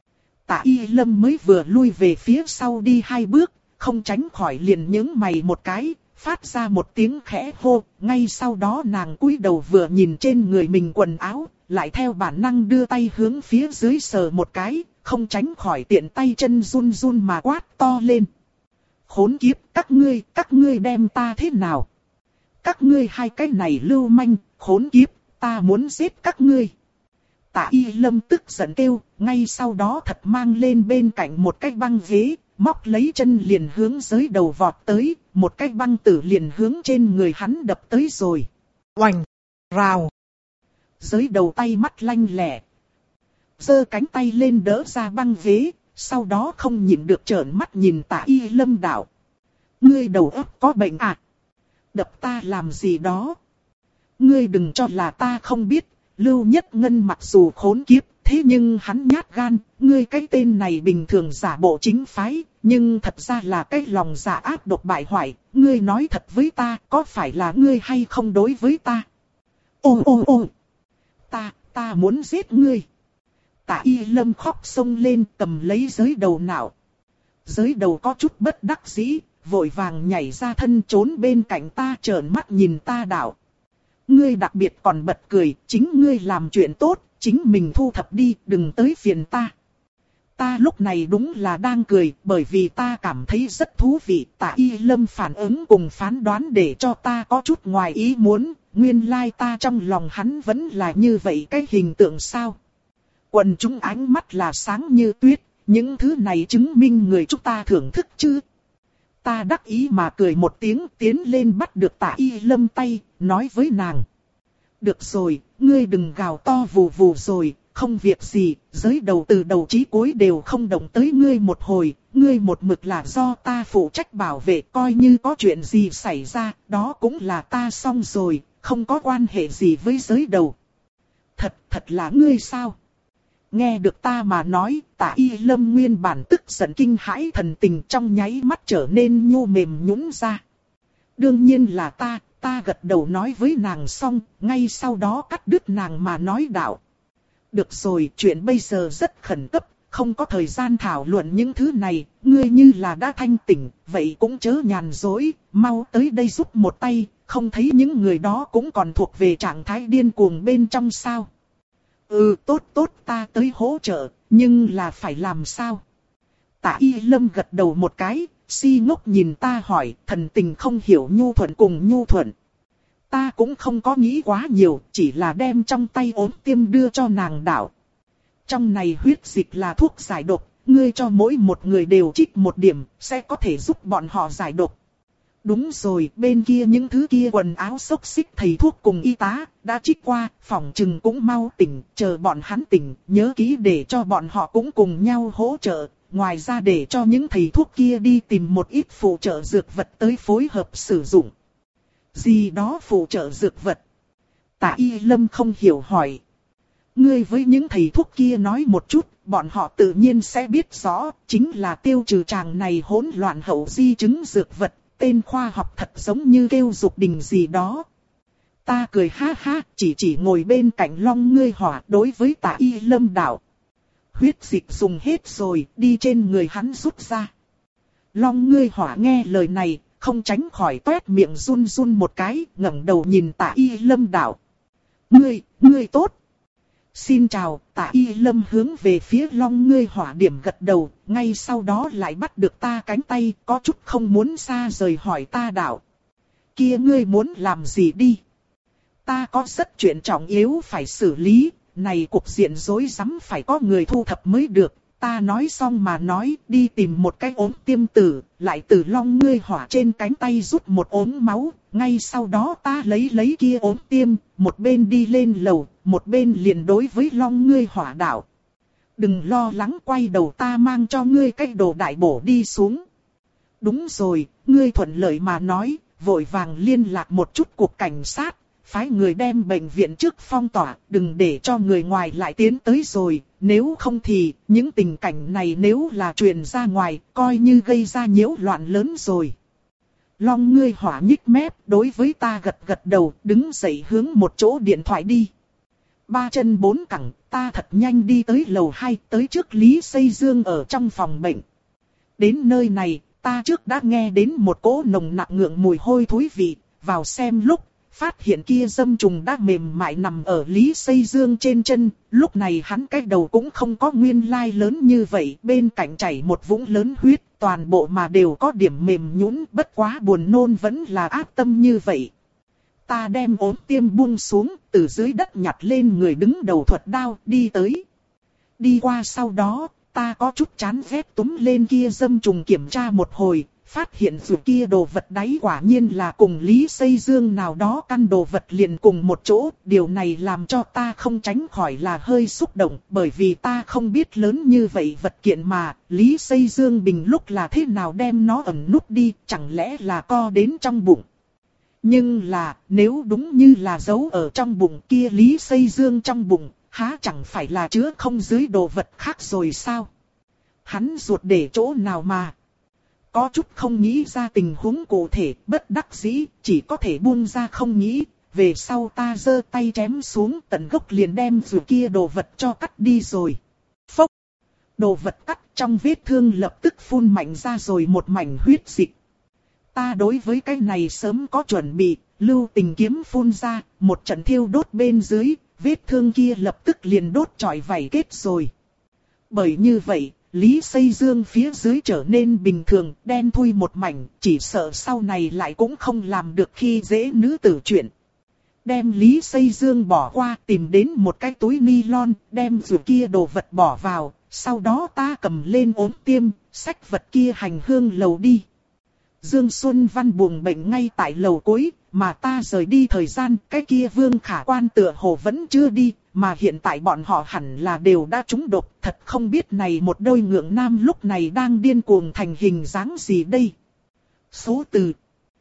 Tạ Y Lâm mới vừa lui về phía sau đi hai bước, không tránh khỏi liền nhướng mày một cái, phát ra một tiếng khẽ hô, ngay sau đó nàng cúi đầu vừa nhìn trên người mình quần áo, lại theo bản năng đưa tay hướng phía dưới sờ một cái, không tránh khỏi tiện tay chân run run mà quát to lên. Khốn kiếp, các ngươi, các ngươi đem ta thế nào? Các ngươi hai cái này lưu manh, khốn kiếp, ta muốn giết các ngươi. Tạ Y Lâm tức giận kêu, ngay sau đó thật mang lên bên cạnh một cái băng ghế, móc lấy chân liền hướng giới đầu vọt tới, một cái băng tử liền hướng trên người hắn đập tới rồi. Oành! Rào! Giới đầu tay mắt lanh lẹ, giơ cánh tay lên đỡ ra băng ghế, sau đó không nhịn được trợn mắt nhìn Tạ Y Lâm đạo. Ngươi đầu óc có bệnh à? Đập ta làm gì đó? Ngươi đừng cho là ta không biết, Lưu Nhất Ngân mặc dù khốn kiếp, thế nhưng hắn nhát gan, ngươi cái tên này bình thường giả bộ chính phái, nhưng thật ra là cái lòng dạ ác độc bại hoại, ngươi nói thật với ta, có phải là ngươi hay không đối với ta? Ô ô ô! Ta, ta muốn giết ngươi! Tạ Y Lâm khóc xông lên cầm lấy giới đầu nạo. Giới đầu có chút bất đắc dĩ, vội vàng nhảy ra thân trốn bên cạnh ta trợn mắt nhìn ta đạo. Ngươi đặc biệt còn bật cười, chính ngươi làm chuyện tốt, chính mình thu thập đi, đừng tới phiền ta. Ta lúc này đúng là đang cười, bởi vì ta cảm thấy rất thú vị. Tạ Y Lâm phản ứng cùng phán đoán để cho ta có chút ngoài ý muốn, nguyên lai ta trong lòng hắn vẫn là như vậy cái hình tượng sao. Quần chúng ánh mắt là sáng như tuyết, những thứ này chứng minh người chúng ta thưởng thức chứ. Ta đắc ý mà cười một tiếng tiến lên bắt được Tạ Y Lâm tay, nói với nàng. Được rồi, ngươi đừng gào to vù vù rồi, không việc gì, giới đầu từ đầu chí cuối đều không động tới ngươi một hồi, ngươi một mực là do ta phụ trách bảo vệ, coi như có chuyện gì xảy ra, đó cũng là ta xong rồi, không có quan hệ gì với giới đầu. Thật, thật là ngươi sao? Nghe được ta mà nói, Tạ Y Lâm nguyên bản tức giận kinh hãi thần tình trong nháy mắt trở nên nhu mềm nhũn ra. Đương nhiên là ta, ta gật đầu nói với nàng xong, ngay sau đó cắt đứt nàng mà nói đạo. Được rồi, chuyện bây giờ rất khẩn cấp, không có thời gian thảo luận những thứ này, ngươi như là đã thanh tỉnh, vậy cũng chớ nhàn dối, mau tới đây giúp một tay, không thấy những người đó cũng còn thuộc về trạng thái điên cuồng bên trong sao. Ừ tốt tốt ta tới hỗ trợ, nhưng là phải làm sao? Tạ Y Lâm gật đầu một cái, si ngốc nhìn ta hỏi, thần tình không hiểu nhu thuận cùng nhu thuận. Ta cũng không có nghĩ quá nhiều, chỉ là đem trong tay ốm tiêm đưa cho nàng đạo. Trong này huyết dịch là thuốc giải độc, ngươi cho mỗi một người đều trích một điểm, sẽ có thể giúp bọn họ giải độc. Đúng rồi, bên kia những thứ kia quần áo xốc xích thầy thuốc cùng y tá, đã trích qua, phòng trừng cũng mau tỉnh, chờ bọn hắn tỉnh, nhớ kỹ để cho bọn họ cũng cùng nhau hỗ trợ, ngoài ra để cho những thầy thuốc kia đi tìm một ít phụ trợ dược vật tới phối hợp sử dụng. Gì đó phụ trợ dược vật? Tạ Y Lâm không hiểu hỏi. Ngươi với những thầy thuốc kia nói một chút, bọn họ tự nhiên sẽ biết rõ, chính là tiêu trừ tràng này hỗn loạn hậu di chứng dược vật. Tên khoa học thật giống như kêu dục đình gì đó. Ta cười ha ha, chỉ chỉ ngồi bên cạnh Long Ngươi Hỏa đối với Tạ Y Lâm đạo. Huyết dịch dùng hết rồi, đi trên người hắn rút ra. Long Ngươi Hỏa nghe lời này, không tránh khỏi toét miệng run run một cái, ngẩng đầu nhìn Tạ Y Lâm đạo. Ngươi, ngươi tốt. Xin chào, Tạ Y Lâm hướng về phía Long Ngươi Hỏa điểm gật đầu, ngay sau đó lại bắt được ta cánh tay, có chút không muốn xa rời hỏi ta đạo. Kia ngươi muốn làm gì đi? Ta có rất chuyện trọng yếu phải xử lý, này cục diện rối rắm phải có người thu thập mới được. Ta nói xong mà nói, đi tìm một cái ốm tiêm tử, lại từ Long Ngươi Hỏa trên cánh tay rút một ốm máu, ngay sau đó ta lấy lấy kia ốm tiêm, một bên đi lên lầu, một bên liền đối với Long Ngươi Hỏa đạo. Đừng lo lắng, quay đầu ta mang cho ngươi cái đồ đại bổ đi xuống. Đúng rồi, ngươi thuận lợi mà nói, vội vàng liên lạc một chút cục cảnh sát, phái người đem bệnh viện trước phong tỏa, đừng để cho người ngoài lại tiến tới rồi, nếu không thì, những tình cảnh này nếu là truyền ra ngoài, coi như gây ra nhiễu loạn lớn rồi. Long Ngươi Hỏa nhích mép, đối với ta gật gật đầu, đứng dậy hướng một chỗ điện thoại đi. Ba chân bốn cẳng, ta thật nhanh đi tới lầu hai, tới trước Lý Xây Dương ở trong phòng bệnh. Đến nơi này, ta trước đã nghe đến một cỗ nồng nặc ngượng mùi hôi thối vị, vào xem lúc, phát hiện kia dâm trùng đã mềm mại nằm ở Lý Xây Dương trên chân, lúc này hắn cái đầu cũng không có nguyên lai lớn như vậy, bên cạnh chảy một vũng lớn huyết, toàn bộ mà đều có điểm mềm nhũn, bất quá buồn nôn vẫn là ác tâm như vậy. ta đem ốm tiêm buông xuống, từ dưới đất nhặt lên người đứng đầu thuật đao, đi tới. Đi qua sau đó, ta có chút chán ghét túm lên kia dâm trùng kiểm tra một hồi, phát hiện dù kia đồ vật đáy quả nhiên là cùng Lý Xây Dương nào đó căn đồ vật liền cùng một chỗ. Điều này làm cho ta không tránh khỏi là hơi xúc động, bởi vì ta không biết lớn như vậy vật kiện mà Lý Xây Dương bình lúc là thế nào đem nó ẩn nút đi, chẳng lẽ là co đến trong bụng. Nhưng là, nếu đúng như là giấu ở trong bụng kia Lý Xây Dương trong bụng, há chẳng phải là chứa không dưới đồ vật khác rồi sao? Hắn ruột để chỗ nào mà? Có chút không nghĩ ra tình huống cụ thể, bất đắc dĩ, chỉ có thể buông ra không nghĩ. Về sau ta giơ tay chém xuống tận gốc liền đem ruột kia đồ vật cho cắt đi rồi. Phốc! Đồ vật cắt trong vết thương lập tức phun mạnh ra rồi một mảnh huyết dịch. Ta đối với cái này sớm có chuẩn bị, lưu tình kiếm phun ra, một trận thiêu đốt bên dưới, vết thương kia lập tức liền đốt trọi vảy kết rồi. Bởi như vậy, Lý Xây Dương phía dưới trở nên bình thường, đen thui một mảnh, chỉ sợ sau này lại cũng không làm được khi dễ nữ tử chuyện. Đem Lý Xây Dương bỏ qua, tìm đến một cái túi nylon, đem dù kia đồ vật bỏ vào, sau đó ta cầm lên ốm tiêm, xách vật kia hành hương lầu đi. Dương Xuân Văn buồn bệnh ngay tại lầu cuối, mà ta rời đi thời gian, cái kia Vương Khả Quan tựa hồ vẫn chưa đi, mà hiện tại bọn họ hẳn là đều đã trúng độc, thật không biết này một đôi ngượng nam lúc này đang điên cuồng thành hình dáng gì đây. Số từ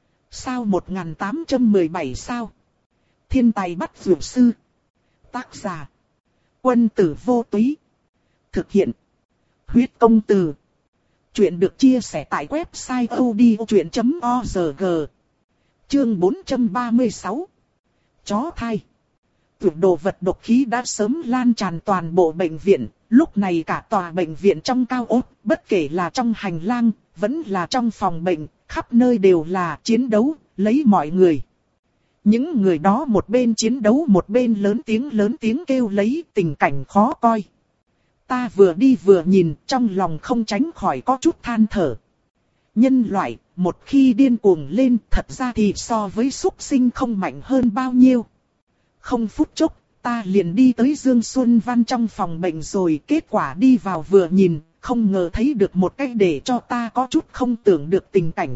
sao một nghìn tám trăm mười bảy sao. Thiên tài bắt dược sư. Tác giả Quân Tử Vô Túy. Thực hiện Huyết Công Từ. Chuyện được chia sẻ tại website odchuyện chấm org. Chương bốn trăm ba mươi sáu. Chó thai. Tuyệt đồ vật độc khí đã sớm lan tràn toàn bộ bệnh viện. Lúc này cả tòa bệnh viện trong cao ốt, bất kể là trong hành lang, vẫn là trong phòng bệnh, khắp nơi đều là chiến đấu, lấy mọi người. Những người đó một bên chiến đấu một bên lớn tiếng lớn tiếng kêu lấy, tình cảnh khó coi. Ta vừa đi vừa nhìn, trong lòng không tránh khỏi có chút than thở. Nhân loại, một khi điên cuồng lên, thật ra thì so với súc sinh không mạnh hơn bao nhiêu. Không phút chốc, ta liền đi tới Dương Xuân Văn trong phòng bệnh rồi, kết quả đi vào vừa nhìn, không ngờ thấy được một cái để cho ta có chút không tưởng được tình cảnh.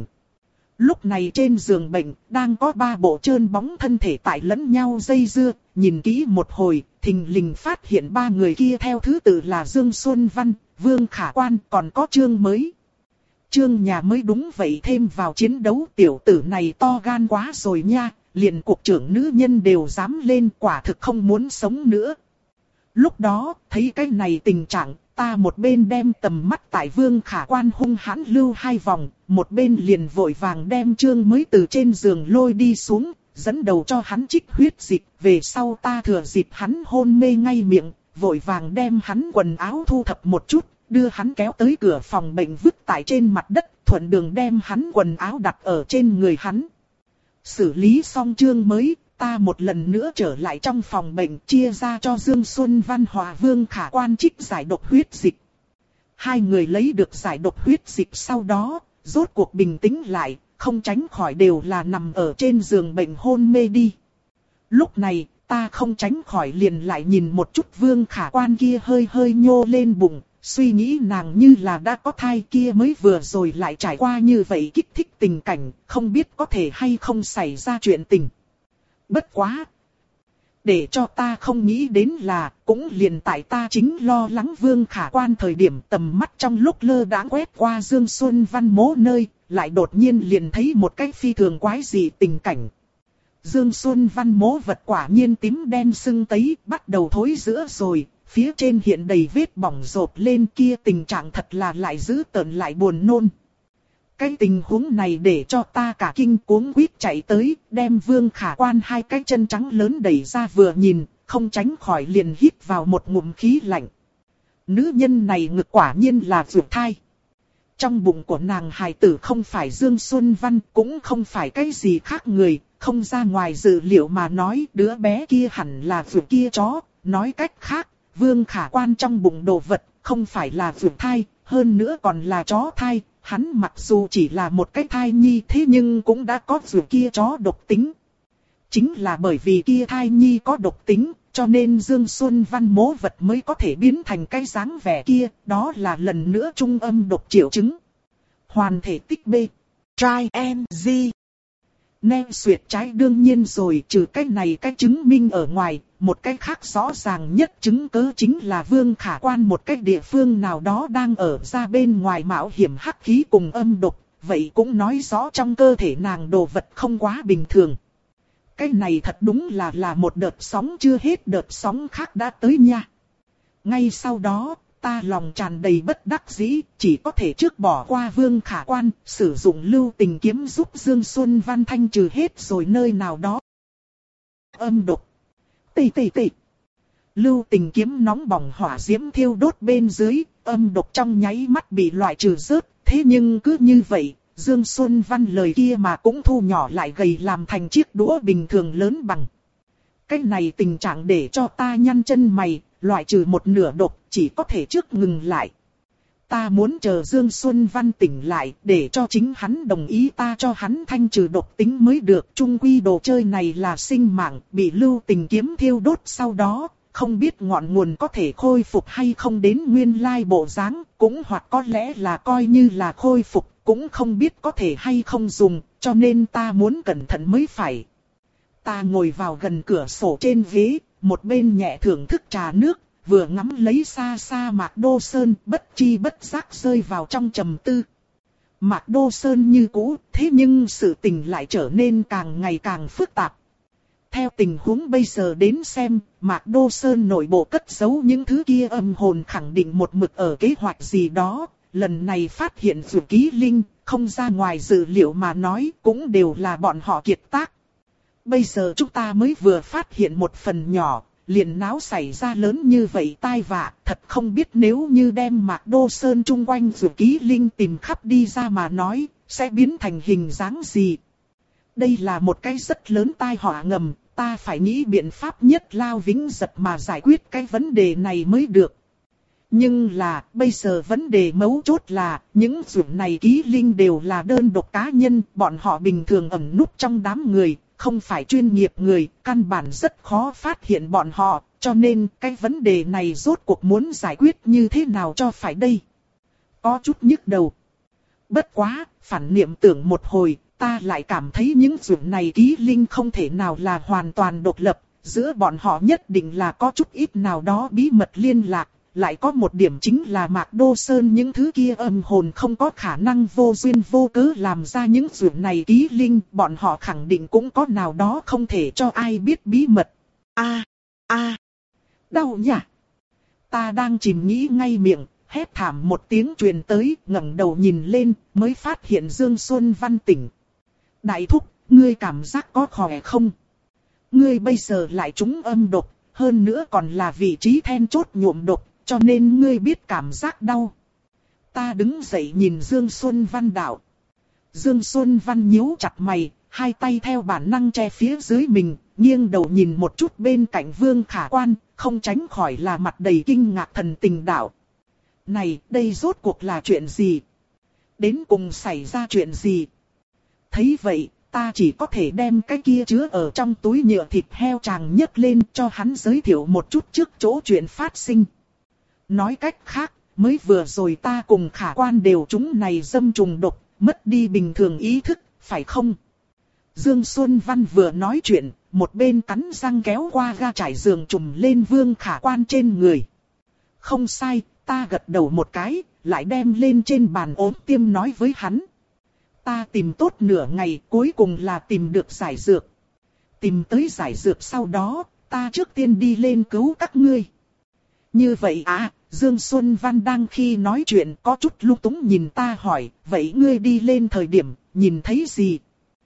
Lúc này trên giường bệnh, đang có ba bộ trơn bóng thân thể tại lẫn nhau dây dưa, nhìn kỹ một hồi, thình lình phát hiện ba người kia theo thứ tự là Dương Xuân Văn, Vương Khả Quan, còn có Trương Mới. Trương nhà mới đúng vậy thêm vào chiến đấu, tiểu tử này to gan quá rồi nha, liền cục trưởng nữ nhân đều dám lên, quả thực không muốn sống nữa. Lúc đó, thấy cái này tình trạng, ta một bên đem tầm mắt tại Vương Khả Quan hung hãn lưu hai vòng, một bên liền vội vàng đem Trương Mới từ trên giường lôi đi xuống, dẫn đầu cho hắn trích huyết dịch. Về sau ta thừa dịp hắn hôn mê ngay miệng, vội vàng đem hắn quần áo thu thập một chút, đưa hắn kéo tới cửa phòng bệnh vứt tại trên mặt đất, thuận đường đem hắn quần áo đặt ở trên người hắn. Xử lý xong Trương Mới, ta một lần nữa trở lại trong phòng bệnh, chia ra cho Dương Xuân Văn Hòa Vương Khả Quan trích giải độc huyết dịch. Hai người lấy được giải độc huyết dịch sau đó, rốt cuộc bình tĩnh lại, không tránh khỏi đều là nằm ở trên giường bệnh hôn mê đi. Lúc này, ta không tránh khỏi liền lại nhìn một chút Vương Khả Quan kia hơi hơi nhô lên bụng, suy nghĩ nàng như là đã có thai kia mới vừa rồi lại trải qua như vậy kích thích tình cảnh, không biết có thể hay không xảy ra chuyện tình. Bất quá! Để cho ta không nghĩ đến là, cũng liền tại ta chính lo lắng Vương Khả Quan thời điểm tầm mắt trong lúc lơ đãng quét qua Dương Xuân Văn mố nơi, lại đột nhiên liền thấy một cái phi thường quái dị tình cảnh. Dương Xuân Văn mố vật quả nhiên tím đen sưng tấy, bắt đầu thối rữa rồi, phía trên hiện đầy vết bỏng rộp lên, kia tình trạng thật là lại dữ tợn lại buồn nôn. Cái tình huống này để cho ta cả kinh cuống quýt chạy tới, đem Vương Khả Quan hai cái chân trắng lớn đẩy ra vừa nhìn, không tránh khỏi liền hít vào một ngụm khí lạnh. Nữ nhân này ngực quả nhiên là ruột thai. Trong bụng của nàng hài tử không phải Dương Xuân Văn, cũng không phải cái gì khác người, không ra ngoài dự liệu mà nói đứa bé kia hẳn là ruột kia chó. Nói cách khác, Vương Khả Quan trong bụng đồ vật không phải là ruột thai, hơn nữa còn là chó thai. Hắn mặc dù chỉ là một cái thai nhi thế nhưng cũng đã có ruột kia chó độc tính. chính là bởi vì kia thai nhi có độc tính, cho nên Dương Xuân Văn mố vật mới có thể biến thành cái dáng vẻ kia, đó là lần nữa trung âm độc triệu chứng. Hoàn thể tích B. Try and Z. Nem xuyệt trái đương nhiên rồi, trừ cái này cái chứng minh ở ngoài, một cái khác rõ ràng nhất chứng cớ chính là Vương Khả Quan một cái địa phương nào đó đang ở ra bên ngoài mạo hiểm hắc khí cùng âm độc, vậy cũng nói rõ trong cơ thể nàng đồ vật không quá bình thường. Cái này thật đúng là là một đợt sóng chưa hết đợt sóng khác đã tới nha. Ngay sau đó, ta lòng tràn đầy bất đắc dĩ, chỉ có thể trước bỏ qua Vương Khả Quan, sử dụng lưu tình kiếm giúp Dương Xuân Văn thanh trừ hết rồi nơi nào đó. Âm độc. Tì tì tì. Lưu tình kiếm nóng bỏng hỏa diễm thiêu đốt bên dưới, âm độc trong nháy mắt bị loại trừ rớt, thế nhưng cứ như vậy, Dương Xuân Văn lời kia mà cũng thu nhỏ lại gầy làm thành chiếc đũa bình thường lớn bằng. Cái này tình trạng để cho ta nhăn chân mày, loại trừ một nửa độc, chỉ có thể trước ngừng lại. Ta muốn chờ Dương Xuân Văn tỉnh lại, để cho chính hắn đồng ý ta cho hắn thanh trừ độc tính mới được. Chung quy đồ chơi này là sinh mạng, bị lưu tình kiếm thiêu đốt sau đó, không biết ngọn nguồn có thể khôi phục hay không đến nguyên lai bộ dáng, cũng hoặc có lẽ là coi như là khôi phục, cũng không biết có thể hay không dùng, cho nên ta muốn cẩn thận mới phải. Ta ngồi vào gần cửa sổ trên ghế, một bên nhẹ thưởng thức trà nước, vừa ngắm lấy xa xa Mạc Đô Sơn, bất chi bất giác rơi vào trong trầm tư. Mạc Đô Sơn như cũ, thế nhưng sự tình lại trở nên càng ngày càng phức tạp. Theo tình huống bây giờ đến xem, Mạc Đô Sơn nội bộ cất giấu những thứ kia âm hồn khẳng định một mực ở kế hoạch gì đó. Lần này phát hiện Dụ Ký Linh, không ra ngoài dự liệu mà nói, cũng đều là bọn họ kiệt tác. Bây giờ chúng ta mới vừa phát hiện một phần nhỏ, liền náo xảy ra lớn như vậy tai vạ, thật không biết nếu như đem Mạc Đô Sơn chung quanh Dụ Ký Linh tìm khắp đi ra mà nói, sẽ biến thành hình dáng gì. Đây là một cái rất lớn tai họa ngầm, ta phải nghĩ biện pháp nhất lao vĩnh giật mà giải quyết cái vấn đề này mới được. Nhưng là, bây giờ vấn đề mấu chốt là, những Dụ này Ký Linh đều là đơn độc cá nhân, bọn họ bình thường ẩn núp trong đám người, không phải chuyên nghiệp người, căn bản rất khó phát hiện bọn họ, cho nên cái vấn đề này rốt cuộc muốn giải quyết như thế nào cho phải đây. Có chút nhức đầu. Bất quá, phản niệm tưởng một hồi, ta lại cảm thấy những Dụ này Ký Linh không thể nào là hoàn toàn độc lập, giữa bọn họ nhất định là có chút ít nào đó bí mật liên lạc. Lại có một điểm chính là Mạc Đô Sơn những thứ kia âm hồn không có khả năng vô duyên vô cớ làm ra những Dụ này Ký Linh, bọn họ khẳng định cũng có nào đó không thể cho ai biết bí mật. A, a, đau nhỉ. Ta đang chìm nghĩ ngay miệng, hét thảm một tiếng truyền tới, ngẩng đầu nhìn lên, mới phát hiện Dương Xuân Văn tỉnh. Đại thúc, ngươi cảm giác có khỏe không? Ngươi bây giờ lại trúng âm độc, hơn nữa còn là vị trí then chốt nhuộm độc. Cho nên ngươi biết cảm giác đau. Ta đứng dậy nhìn Dương Xuân Văn đạo. Dương Xuân Văn nhíu chặt mày, hai tay theo bản năng che phía dưới mình, nghiêng đầu nhìn một chút bên cạnh Vương Khả Quan, không tránh khỏi là mặt đầy kinh ngạc thần tình đạo. Này, đây rốt cuộc là chuyện gì? Đến cùng xảy ra chuyện gì? Thấy vậy, ta chỉ có thể đem cái kia chứa ở trong túi nhựa thịt heo chàng nhấc lên cho hắn giới thiệu một chút trước chỗ chuyện phát sinh. Nói cách khác, mới vừa rồi ta cùng Khả Quan đều chúng này dâm trùng độc, mất đi bình thường ý thức, phải không? Dương Xuân Văn vừa nói chuyện, một bên cắn răng kéo qua ga trải giường trùm lên Vương Khả Quan trên người. Không sai, ta gật đầu một cái, lại đem lên trên bàn ốm tiêm nói với hắn. Ta tìm tốt nửa ngày, cuối cùng là tìm được giải dược. Tìm tới giải dược sau đó, ta trước tiên đi lên cứu các ngươi. Như vậy à, Dương Xuân Văn đang khi nói chuyện có chút lung túng nhìn ta hỏi, vậy ngươi đi lên thời điểm, nhìn thấy gì?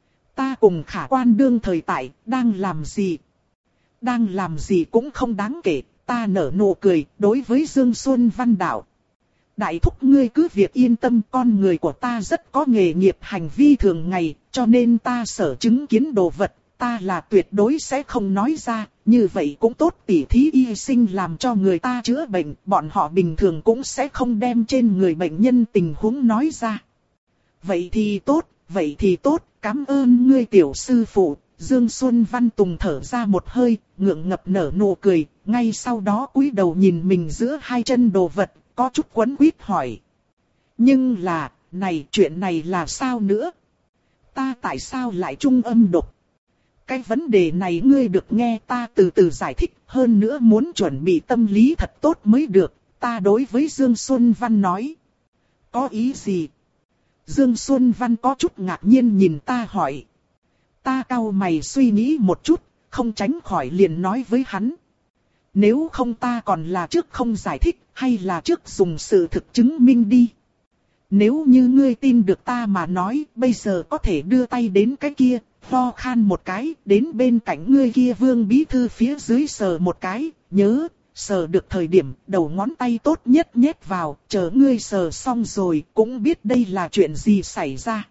Ta cùng Khả Quan đương thời tại, đang làm gì? Đang làm gì cũng không đáng kể, ta nở nụ cười, đối với Dương Xuân Văn đạo. Đại thúc ngươi cứ việc yên tâm, con người của ta rất có nghề nghiệp hành vi thường ngày, cho nên ta sở chứng kiến đồ vật, ta là tuyệt đối sẽ không nói ra, như vậy cũng tốt, tỉ thí y sinh làm cho người ta chữa bệnh, bọn họ bình thường cũng sẽ không đem trên người bệnh nhân tình huống nói ra. Vậy thì tốt, vậy thì tốt, cảm ơn ngươi tiểu sư phụ, Dương Xuân Văn Tùng thở ra một hơi, ngượng ngập nở nụ cười, ngay sau đó cúi đầu nhìn mình giữa hai chân đồ vật, có chút quấn quýt hỏi. Nhưng là, này chuyện này là sao nữa? Ta tại sao lại trung âm độc? Cái vấn đề này ngươi được nghe ta từ từ giải thích, hơn nữa muốn chuẩn bị tâm lý thật tốt mới được, ta đối với Dương Xuân Văn nói. Có ý gì? Dương Xuân Văn có chút ngạc nhiên nhìn ta hỏi. Ta cau mày suy nghĩ một chút, không tránh khỏi liền nói với hắn. Nếu không ta còn là trước không giải thích, hay là trước dùng sự thực chứng minh đi. Nếu như ngươi tin được ta mà nói, bây giờ có thể đưa tay đến cái kia, ho khan một cái, đến bên cạnh ngươi kia Vương bí thư phía dưới sờ một cái, nhớ, sờ được thời điểm, đầu ngón tay tốt nhất nhét vào, chờ ngươi sờ xong rồi, cũng biết đây là chuyện gì xảy ra.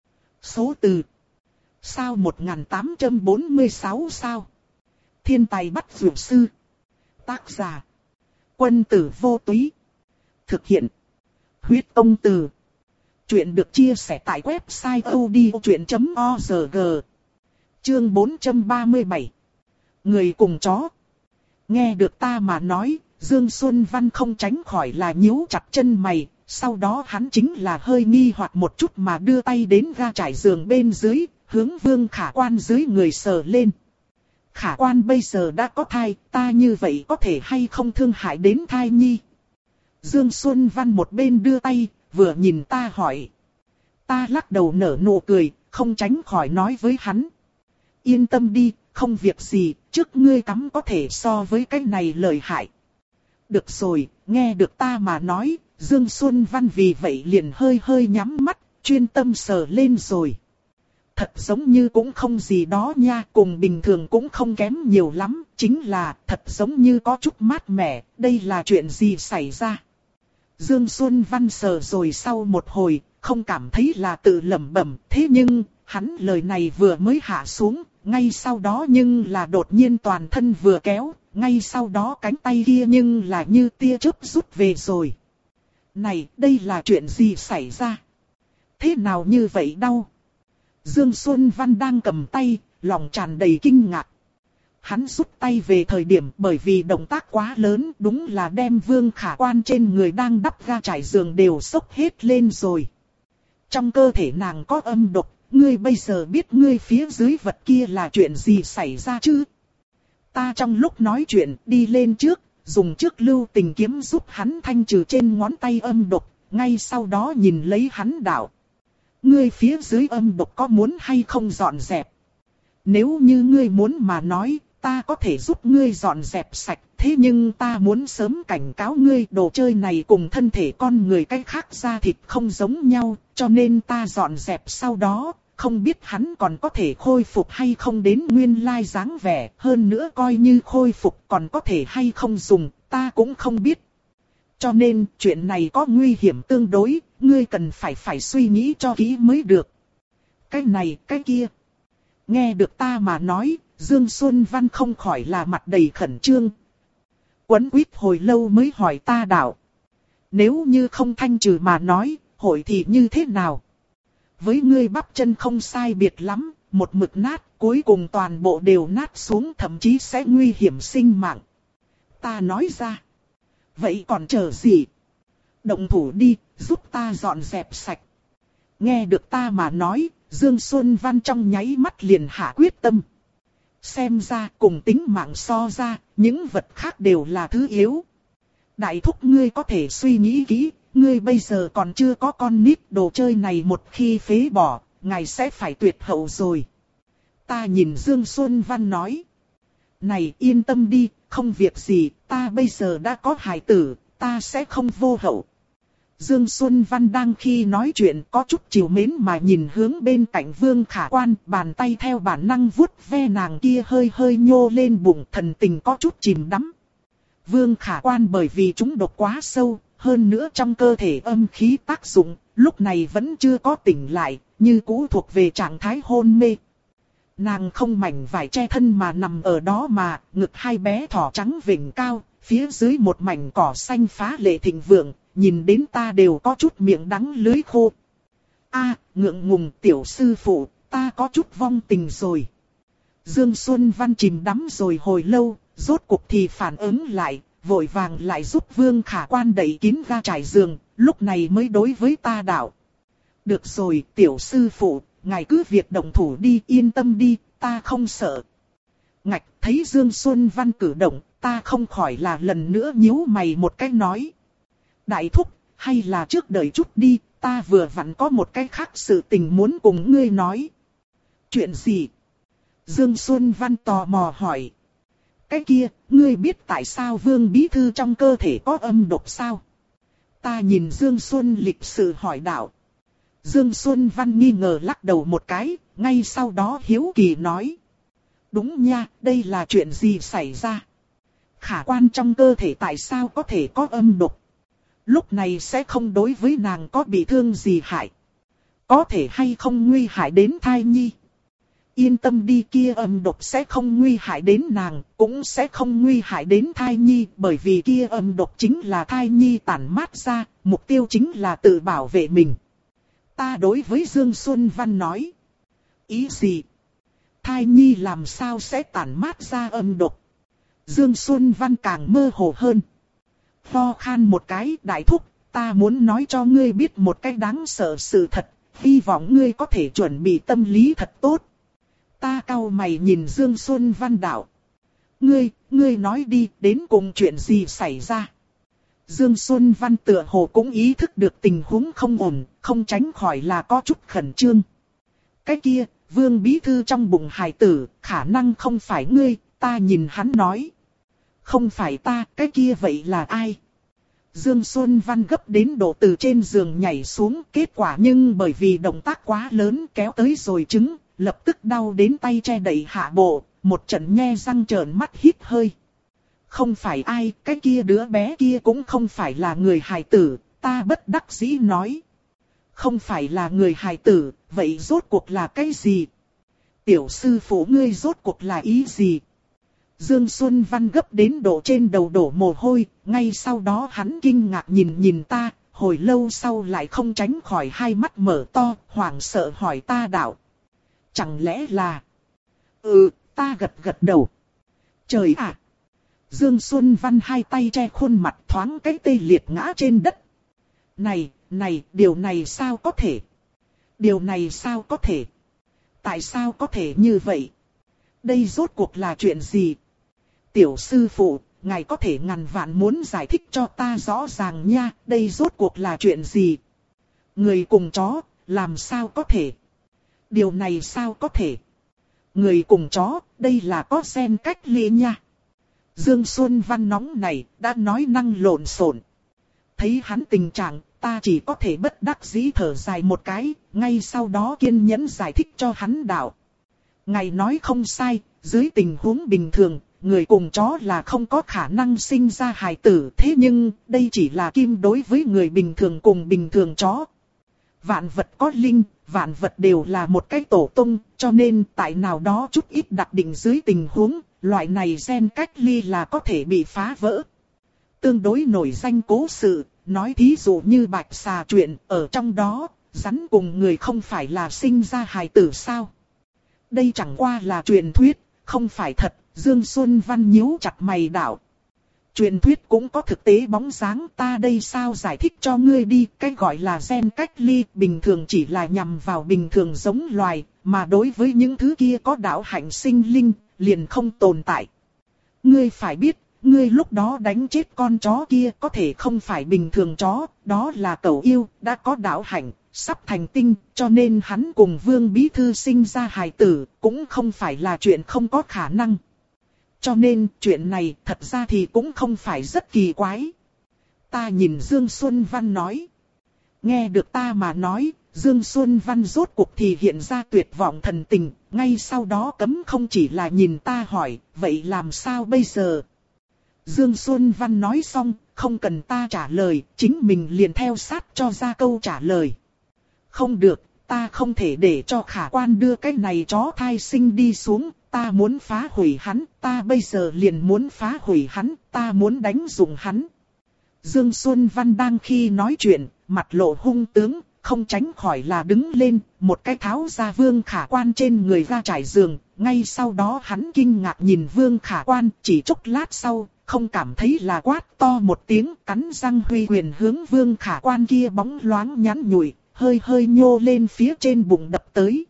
Số từ. Sao một nghìn tám trăm bốn mươi sáu sao? Thiên tài bắt dược sư. Tác giả. Quân tử vô túy. Thực hiện. Huyết công từ. Chuyện được chia sẻ tại website odchuyện chấm org. Chương bốn trăm ba mươi bảy. Người cùng chó. Nghe được ta mà nói, Dương Xuân Văn không tránh khỏi là nhíu chặt chân mày. Sau đó hắn chính là hơi nghi hoặc một chút mà đưa tay đến ga trải giường bên dưới, hướng Vương Khả Quan dưới người sờ lên. Khả Quan bây giờ đã có thai, ta như vậy có thể hay không thương hại đến thai nhi? Dương Xuân Văn một bên đưa tay, vừa nhìn ta hỏi. Ta lắc đầu nở nụ cười, không tránh khỏi nói với hắn. Yên tâm đi, không việc gì, trước ngươi cắm có thể so với cái này lợi hại. Được rồi, nghe được ta mà nói, Dương Xuân Văn vì vậy liền hơi hơi nhắm mắt, chuyên tâm sờ lên rồi. Thật giống như cũng không gì đó nha, cùng bình thường cũng không kém nhiều lắm, chính là thật giống như có chút mát mẻ, đây là chuyện gì xảy ra. Dương Xuân Văn sờ rồi sau một hồi, không cảm thấy là tự lẩm bẩm, thế nhưng, hắn lời này vừa mới hạ xuống, ngay sau đó nhưng là đột nhiên toàn thân vừa kéo, ngay sau đó cánh tay kia nhưng là như tia chớp rút về rồi. Này, đây là chuyện gì xảy ra? Thế nào như vậy đau? Dương Xuân Văn đang cầm tay, lòng tràn đầy kinh ngạc. Hắn rút tay về thời điểm bởi vì động tác quá lớn, đúng là đem Vương Khả Quan trên người đang đắp ga trải giường đều xốc hết lên rồi. Trong cơ thể nàng có âm độc, ngươi bây giờ biết ngươi phía dưới vật kia là chuyện gì xảy ra chứ? Ta trong lúc nói chuyện đi lên trước, dùng trước lưu tình kiếm giúp hắn thanh trừ trên ngón tay âm độc, ngay sau đó nhìn lấy hắn đạo. Ngươi phía dưới âm độc có muốn hay không dọn dẹp? Nếu như ngươi muốn mà nói, ta có thể giúp ngươi dọn dẹp sạch, thế nhưng ta muốn sớm cảnh cáo ngươi đồ chơi này cùng thân thể con người cách khác da thịt không giống nhau, cho nên ta dọn dẹp sau đó, không biết hắn còn có thể khôi phục hay không đến nguyên lai dáng vẻ, hơn nữa coi như khôi phục còn có thể hay không dùng, ta cũng không biết. Cho nên, chuyện này có nguy hiểm tương đối, ngươi cần phải phải suy nghĩ cho kỹ mới được. Cái này, cái kia. Nghe được ta mà nói, Dương Xuân Văn không khỏi là mặt đầy khẩn trương. Quấn quýt hồi lâu mới hỏi ta đạo. Nếu như không thanh trừ mà nói, hội thì như thế nào? Với ngươi bắp chân không sai biệt lắm, một mực nát, cuối cùng toàn bộ đều nát xuống, thậm chí sẽ nguy hiểm sinh mạng. Ta nói ra. Vậy còn chờ gì? Động thủ đi, giúp ta dọn dẹp sạch. Nghe được ta mà nói, Dương Xuân Văn trong nháy mắt liền hạ quyết tâm. Xem ra cùng tính mạng so ra, những vật khác đều là thứ yếu. Đại thúc ngươi có thể suy nghĩ kỹ, ngươi bây giờ còn chưa có con nít, đồ chơi này một khi phế bỏ, ngài sẽ phải tuyệt hậu rồi. Ta nhìn Dương Xuân Văn nói. Này yên tâm đi, không việc gì, ta bây giờ đã có hài tử, ta sẽ không vô hậu. Dương Xuân Văn đang khi nói chuyện có chút trìu mến mà nhìn hướng bên cạnh Vương Khả Quan, bàn tay theo bản năng vuốt ve nàng kia hơi hơi nhô lên bụng, thần tình có chút chìm đắm. Vương Khả Quan bởi vì chúng độc quá sâu, hơn nữa trong cơ thể âm khí tác dụng, lúc này vẫn chưa có tỉnh lại, như cũ thuộc về trạng thái hôn mê. Nàng không mảnh vải che thân mà nằm ở đó mà, ngực hai bé thỏ trắng vểnh cao, phía dưới một mảnh cỏ xanh phá lệ thịnh vượng, nhìn đến ta đều có chút miệng đắng lưỡi khô. A, ngượng ngùng tiểu sư phụ, ta có chút vong tình rồi. Dương Xuân Văn chìm đắm rồi hồi lâu, rốt cuộc thì phản ứng lại, vội vàng lại giúp Vương Khả Quan đẩy kín ga trải giường, lúc này mới đối với ta đạo. Được rồi, tiểu sư phụ, ngài cứ việc động thủ đi, yên tâm đi, ta không sợ. Ngạch, thấy Dương Xuân Văn cử động, ta không khỏi là lần nữa nhíu mày một cái nói. Đại thúc, hay là trước đợi chút đi, ta vừa vặn có một cái khác sự tình muốn cùng ngươi nói. Chuyện gì? Dương Xuân Văn tò mò hỏi. Cái kia, ngươi biết tại sao Vương Bí Thư trong cơ thể có âm độc sao? Ta nhìn Dương Xuân lịch sự hỏi đạo. Dương Xuân Văn nghi ngờ lắc đầu một cái, ngay sau đó hiếu kỳ nói. Đúng nha, đây là chuyện gì xảy ra? Khả Quan trong cơ thể tại sao có thể có âm độc? Lúc này sẽ không đối với nàng có bị thương gì hại? Có thể hay không nguy hại đến thai nhi? Yên tâm đi, kia âm độc sẽ không nguy hại đến nàng, cũng sẽ không nguy hại đến thai nhi, bởi vì kia âm độc chính là thai nhi tản mát ra, mục tiêu chính là tự bảo vệ mình. Ta đối với Dương Xuân Văn nói. Ý gì? Thai nhi làm sao sẽ tản mát ra âm độc? Dương Xuân Văn càng mơ hồ hơn. Ho khan một cái, đại thúc, ta muốn nói cho ngươi biết một cái đáng sợ sự thật, hy vọng ngươi có thể chuẩn bị tâm lý thật tốt. Ta cau mày nhìn Dương Xuân Văn đạo. Ngươi, ngươi nói đi, đến cùng chuyện gì xảy ra? Dương Xuân Văn tựa hồ cũng ý thức được tình huống không ổn, không tránh khỏi là có chút khẩn trương. Cái kia, Vương Bí Thư trong bụng hài tử, khả năng không phải ngươi, ta nhìn hắn nói. Không phải ta, cái kia vậy là ai? Dương Xuân Văn gấp đến độ từ trên giường nhảy xuống, kết quả nhưng bởi vì động tác quá lớn kéo tới rồi trứng, lập tức đau đến tay che đậy hạ bộ, một trận nhe răng trợn mắt hít hơi. Không phải ai, cái kia đứa bé kia cũng không phải là người hài tử, ta bất đắc dĩ nói. Không phải là người hài tử, vậy rốt cuộc là cái gì? Tiểu sư phụ ngươi rốt cuộc là ý gì? Dương Xuân Văn gấp đến độ trên đầu đổ mồ hôi, ngay sau đó hắn kinh ngạc nhìn nhìn ta, hồi lâu sau lại không tránh khỏi hai mắt mở to, hoảng sợ hỏi ta đạo. Chẳng lẽ là... Ừ, ta gật gật đầu. Trời ạ! Dương Xuân Văn hai tay che khuôn mặt thoáng cái tê liệt ngã trên đất. Này, này, điều này sao có thể? Điều này sao có thể? Tại sao có thể như vậy? Đây rốt cuộc là chuyện gì? Tiểu sư phụ, ngài có thể ngàn vạn muốn giải thích cho ta rõ ràng nha, đây rốt cuộc là chuyện gì? Người cùng chó, làm sao có thể? Điều này sao có thể? Người cùng chó, đây là có gen cách ly nha. Dương Xuân Văn nóng này, đã nói năng lộn xộn. Thấy hắn tình trạng, ta chỉ có thể bất đắc dĩ thở dài một cái, ngay sau đó kiên nhẫn giải thích cho hắn đạo. Ngài nói không sai, dưới tình huống bình thường, người cùng chó là không có khả năng sinh ra hài tử. Thế nhưng, đây chỉ là kim đối với người bình thường cùng bình thường chó. Vạn vật có linh, vạn vật đều là một cái tổ tung, cho nên tại nào đó chút ít đặc định dưới tình huống, loại này gen cách ly là có thể bị phá vỡ. Tương đối nổi danh cố sự, nói thí dụ như bạch xà chuyện, ở trong đó, rắn cùng người không phải là sinh ra hài tử sao? Đây chẳng qua là truyền thuyết, không phải thật. Dương Xuân Văn nhíu chặt mày đạo. Truyền thuyết cũng có thực tế bóng dáng, ta đây sao giải thích cho ngươi đi, cái gọi là gen cách ly bình thường chỉ là nhằm vào bình thường giống loài, mà đối với những thứ kia có đạo hạnh sinh linh, liền không tồn tại. Ngươi phải biết, ngươi lúc đó đánh chết con chó kia có thể không phải bình thường chó, đó là cẩu yêu, đã có đạo hạnh, sắp thành tinh, cho nên hắn cùng Vương Bí Thư sinh ra hài tử, cũng không phải là chuyện không có khả năng. Cho nên, chuyện này thật ra thì cũng không phải rất kỳ quái. Ta nhìn Dương Xuân Văn nói. Nghe được ta mà nói, Dương Xuân Văn rốt cuộc thì hiện ra tuyệt vọng thần tình, ngay sau đó cấm không chỉ là nhìn ta hỏi, vậy làm sao bây giờ? Dương Xuân Văn nói xong, không cần ta trả lời, chính mình liền theo sát cho ra câu trả lời. Không được, ta không thể để cho Khả Quan đưa cái này chó thai sinh đi xuống, ta muốn phá hủy hắn, ta bây giờ liền muốn phá hủy hắn, ta muốn đánh dụng hắn. Dương Xuân Văn đang khi nói chuyện, mặt lộ hung tướng, không tránh khỏi là đứng lên, một cái tháo ra Vương Khả Quan trên người ra trải giường, ngay sau đó hắn kinh ngạc nhìn Vương Khả Quan, chỉ chốc lát sau, không cảm thấy là quát to một tiếng, cắn răng huy quyền hướng Vương Khả Quan kia bóng loáng nhắn nhủi, hơi hơi nhô lên phía trên bụng đập tới.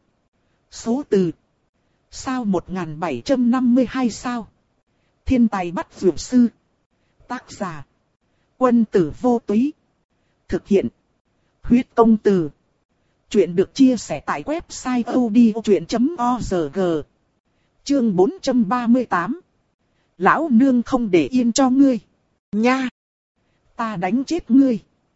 Số từ sao một nghìn bảy trăm năm mươi hai sao. Thiên tài bắt dược sư. Tác giả Quân Tử Vô Túy. Thực hiện Huyết Công Từ. Chuyện được chia sẻ tại website odchuyện chấm org. Chương bốn trăm ba mươi tám. Lão nương không để yên cho ngươi. Nha! Ta đánh chết ngươi.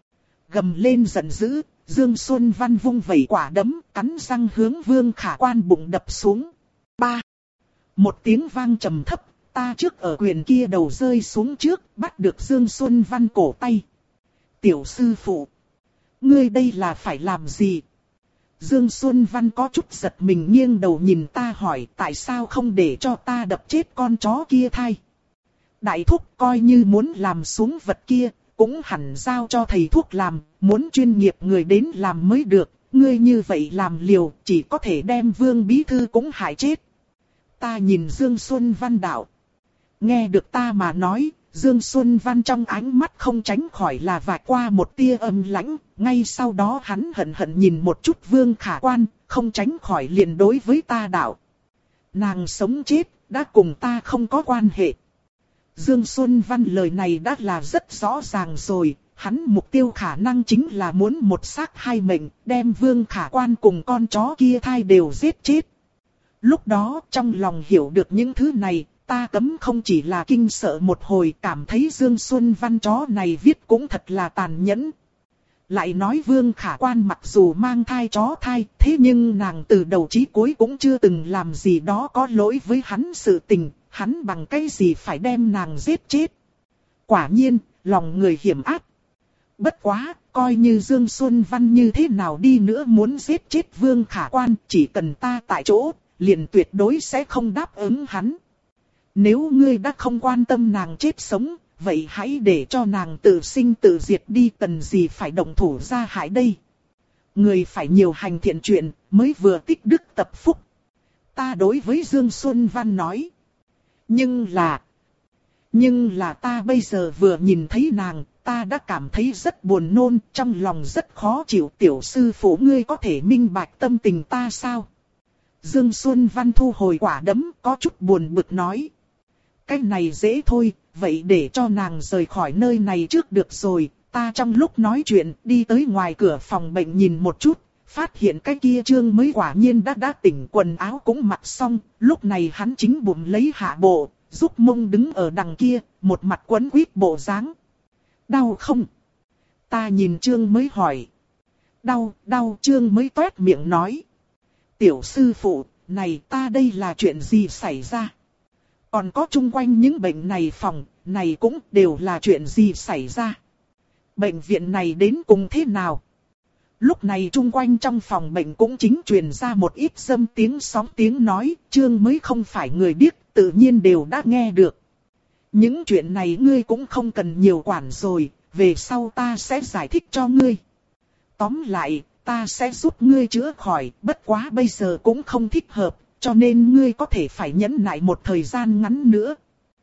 Gầm lên giận dữ, Dương Xuân Văn vung vẩy quả đấm, cắn răng hướng Vương Khả Quan bụng đập xuống. Ba! Một tiếng vang trầm thấp, ta trước ở quyền kia đầu rơi xuống trước, bắt được Dương Xuân Văn cổ tay. Tiểu sư phụ! Ngươi đây là phải làm gì? Dương Xuân Văn có chút giật mình, nghiêng đầu nhìn ta hỏi, tại sao không để cho ta đập chết con chó kia thay? Đại thúc, coi như muốn làm xuống vật kia, cũng hẳn giao cho thầy thuốc làm, muốn chuyên nghiệp người đến làm mới được, ngươi như vậy làm liều, chỉ có thể đem Vương Bí Thư cũng hại chết. Ta nhìn Dương Xuân Văn đạo. Nghe được ta mà nói, Dương Xuân Văn trong ánh mắt không tránh khỏi là vạch qua một tia âm lãnh, ngay sau đó hắn hận hận nhìn một chút Vương Khả Quan, không tránh khỏi liền đối với ta đạo. Nàng sống chết, đã cùng ta không có quan hệ. Dương Xuân Văn lời này đã là rất rõ ràng rồi, hắn mục tiêu khả năng chính là muốn một xác hai mệnh, đem Vương Khả Quan cùng con chó kia thai đều giết chết. Lúc đó trong lòng hiểu được những thứ này, ta cấm không chỉ là kinh sợ một hồi, cảm thấy Dương Xuân Văn chó này viết cũng thật là tàn nhẫn. Lại nói Vương Khả Quan mặc dù mang thai chó thai, thế nhưng nàng từ đầu chí cuối cũng chưa từng làm gì đó có lỗi với hắn sự tình, hắn bằng cái gì phải đem nàng giết chết. Quả nhiên, lòng người hiểm ác. Bất quá, coi như Dương Xuân Văn như thế nào đi nữa muốn giết chết Vương Khả Quan, chỉ cần ta tại chỗ, liền tuyệt đối sẽ không đáp ứng hắn. Nếu ngươi đã không quan tâm nàng chết sống, vậy hãy để cho nàng tự sinh tự diệt đi, cần gì phải động thủ ra hại đây. Người phải nhiều hành thiện chuyện, mới vừa tích đức tập phúc. Ta đối với Dương Xuân Văn nói. Nhưng là... Nhưng là ta bây giờ vừa nhìn thấy nàng, ta đã cảm thấy rất buồn nôn, trong lòng rất khó chịu. Tiểu sư phụ ngươi có thể minh bạch tâm tình ta sao? Dương Xuân Văn thu hồi quả đấm, có chút buồn bực nói. Cái này dễ thôi, vậy để cho nàng rời khỏi nơi này trước được rồi. Ta trong lúc nói chuyện, đi tới ngoài cửa phòng bệnh nhìn một chút, phát hiện cái kia Trương mới quả nhiên đã đã tỉnh, quần áo cũng mặc xong. Lúc này hắn chính bụng lấy hạ bộ, giúp mông đứng ở đằng kia, một mặt quấn quýt bộ dáng. Đau không? Ta nhìn Trương mới hỏi. Đau, đau. Trương mới toét miệng nói. Tiểu sư phụ, này ta đây là chuyện gì xảy ra? Còn có chung quanh những bệnh này phòng, này cũng đều là chuyện gì xảy ra? Bệnh viện này đến cùng thế nào? Lúc này chung quanh trong phòng bệnh cũng chính truyền ra một ít dâm tiếng sóng tiếng nói, Trương mới không phải người điếc, tự nhiên đều đã nghe được. Những chuyện này ngươi cũng không cần nhiều quản rồi, về sau ta sẽ giải thích cho ngươi. Tóm lại, ta sẽ giúp ngươi chữa khỏi, bất quá bây giờ cũng không thích hợp, cho nên ngươi có thể phải nhẫn nại một thời gian ngắn nữa.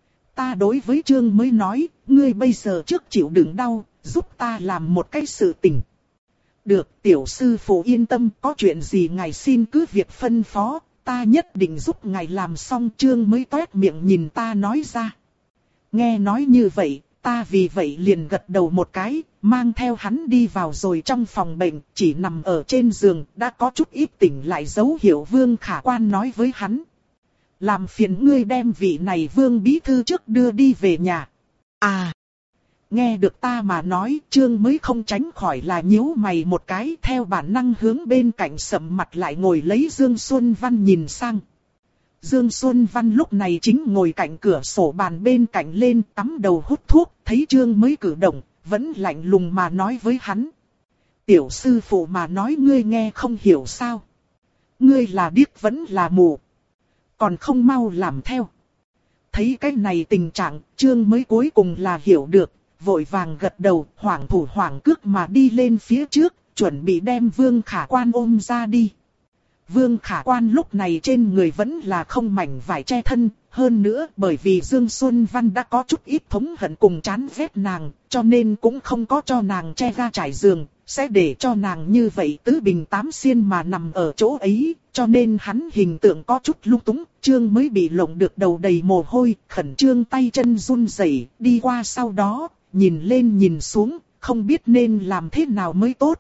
Ta đối với Trương mới nói, ngươi bây giờ trước chịu đựng đau, giúp ta làm một cái sự tình. Được, tiểu sư phụ yên tâm, có chuyện gì ngài xin cứ việc phân phó, ta nhất định giúp ngài làm xong. Trương mới toét miệng nhìn ta nói ra. Nghe nói như vậy, ta vì vậy liền gật đầu một cái, mang theo hắn đi vào rồi trong phòng bệnh, chỉ nằm ở trên giường, đã có chút ít tỉnh lại dấu hiệu. Vương Khả Quan nói với hắn. Làm phiền ngươi đem vị này Vương Bí Thư trước đưa đi về nhà. À! Nghe được ta mà nói, Trương mới không tránh khỏi là nhíu mày một cái, theo bản năng hướng bên cạnh sầm mặt lại ngồi lấy Dương Xuân Văn nhìn sang. Dương Xuân Văn lúc này chính ngồi cạnh cửa sổ bàn bên cạnh lên cắm đầu hút thuốc, thấy Trương mới cử động, vẫn lạnh lùng mà nói với hắn. Tiểu sư phụ mà nói ngươi nghe không hiểu sao? Ngươi là điếc vẫn là mù? Còn không mau làm theo. Thấy cái này tình trạng, Trương mới cuối cùng là hiểu được, vội vàng gật đầu, hoảng thủ hoảng cước mà đi lên phía trước, chuẩn bị đem Vương Khả Quan ôm ra đi. Vương Khả Quan lúc này trên người vẫn là không mảnh vải che thân, hơn nữa bởi vì Dương Xuân Văn đã có chút ít thống hận cùng chán ghét nàng, cho nên cũng không có cho nàng che ga trải giường, sẽ để cho nàng như vậy tứ bình tám xiên mà nằm ở chỗ ấy, cho nên hắn hình tượng có chút lung túng, Trương mới bị lộng được đầu đầy mồ hôi, khẩn trương tay chân run rẩy, đi qua sau đó, nhìn lên nhìn xuống, không biết nên làm thế nào mới tốt.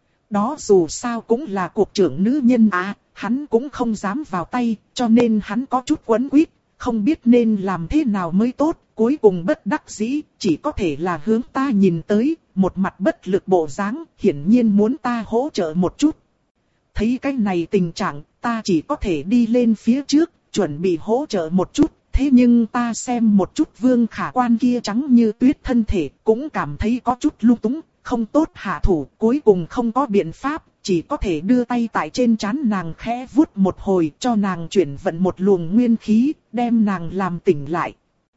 Đó dù sao cũng là cuộc trưởng nữ nhân à, hắn cũng không dám vào tay, cho nên hắn có chút quấn quýt, không biết nên làm thế nào mới tốt, cuối cùng bất đắc dĩ, chỉ có thể là hướng ta nhìn tới, một mặt bất lực bộ dáng, hiển nhiên muốn ta hỗ trợ một chút. Thấy cái này tình trạng, ta chỉ có thể đi lên phía trước, chuẩn bị hỗ trợ một chút, thế nhưng ta xem một chút Vương Khả Quan kia trắng như tuyết thân thể, cũng cảm thấy có chút lung túng, không tốt hạ thủ, cuối cùng không có biện pháp, chỉ có thể đưa tay tại trên trán nàng khẽ vuốt một hồi cho nàng chuyển vận một luồng nguyên khí, đem nàng làm tỉnh lại.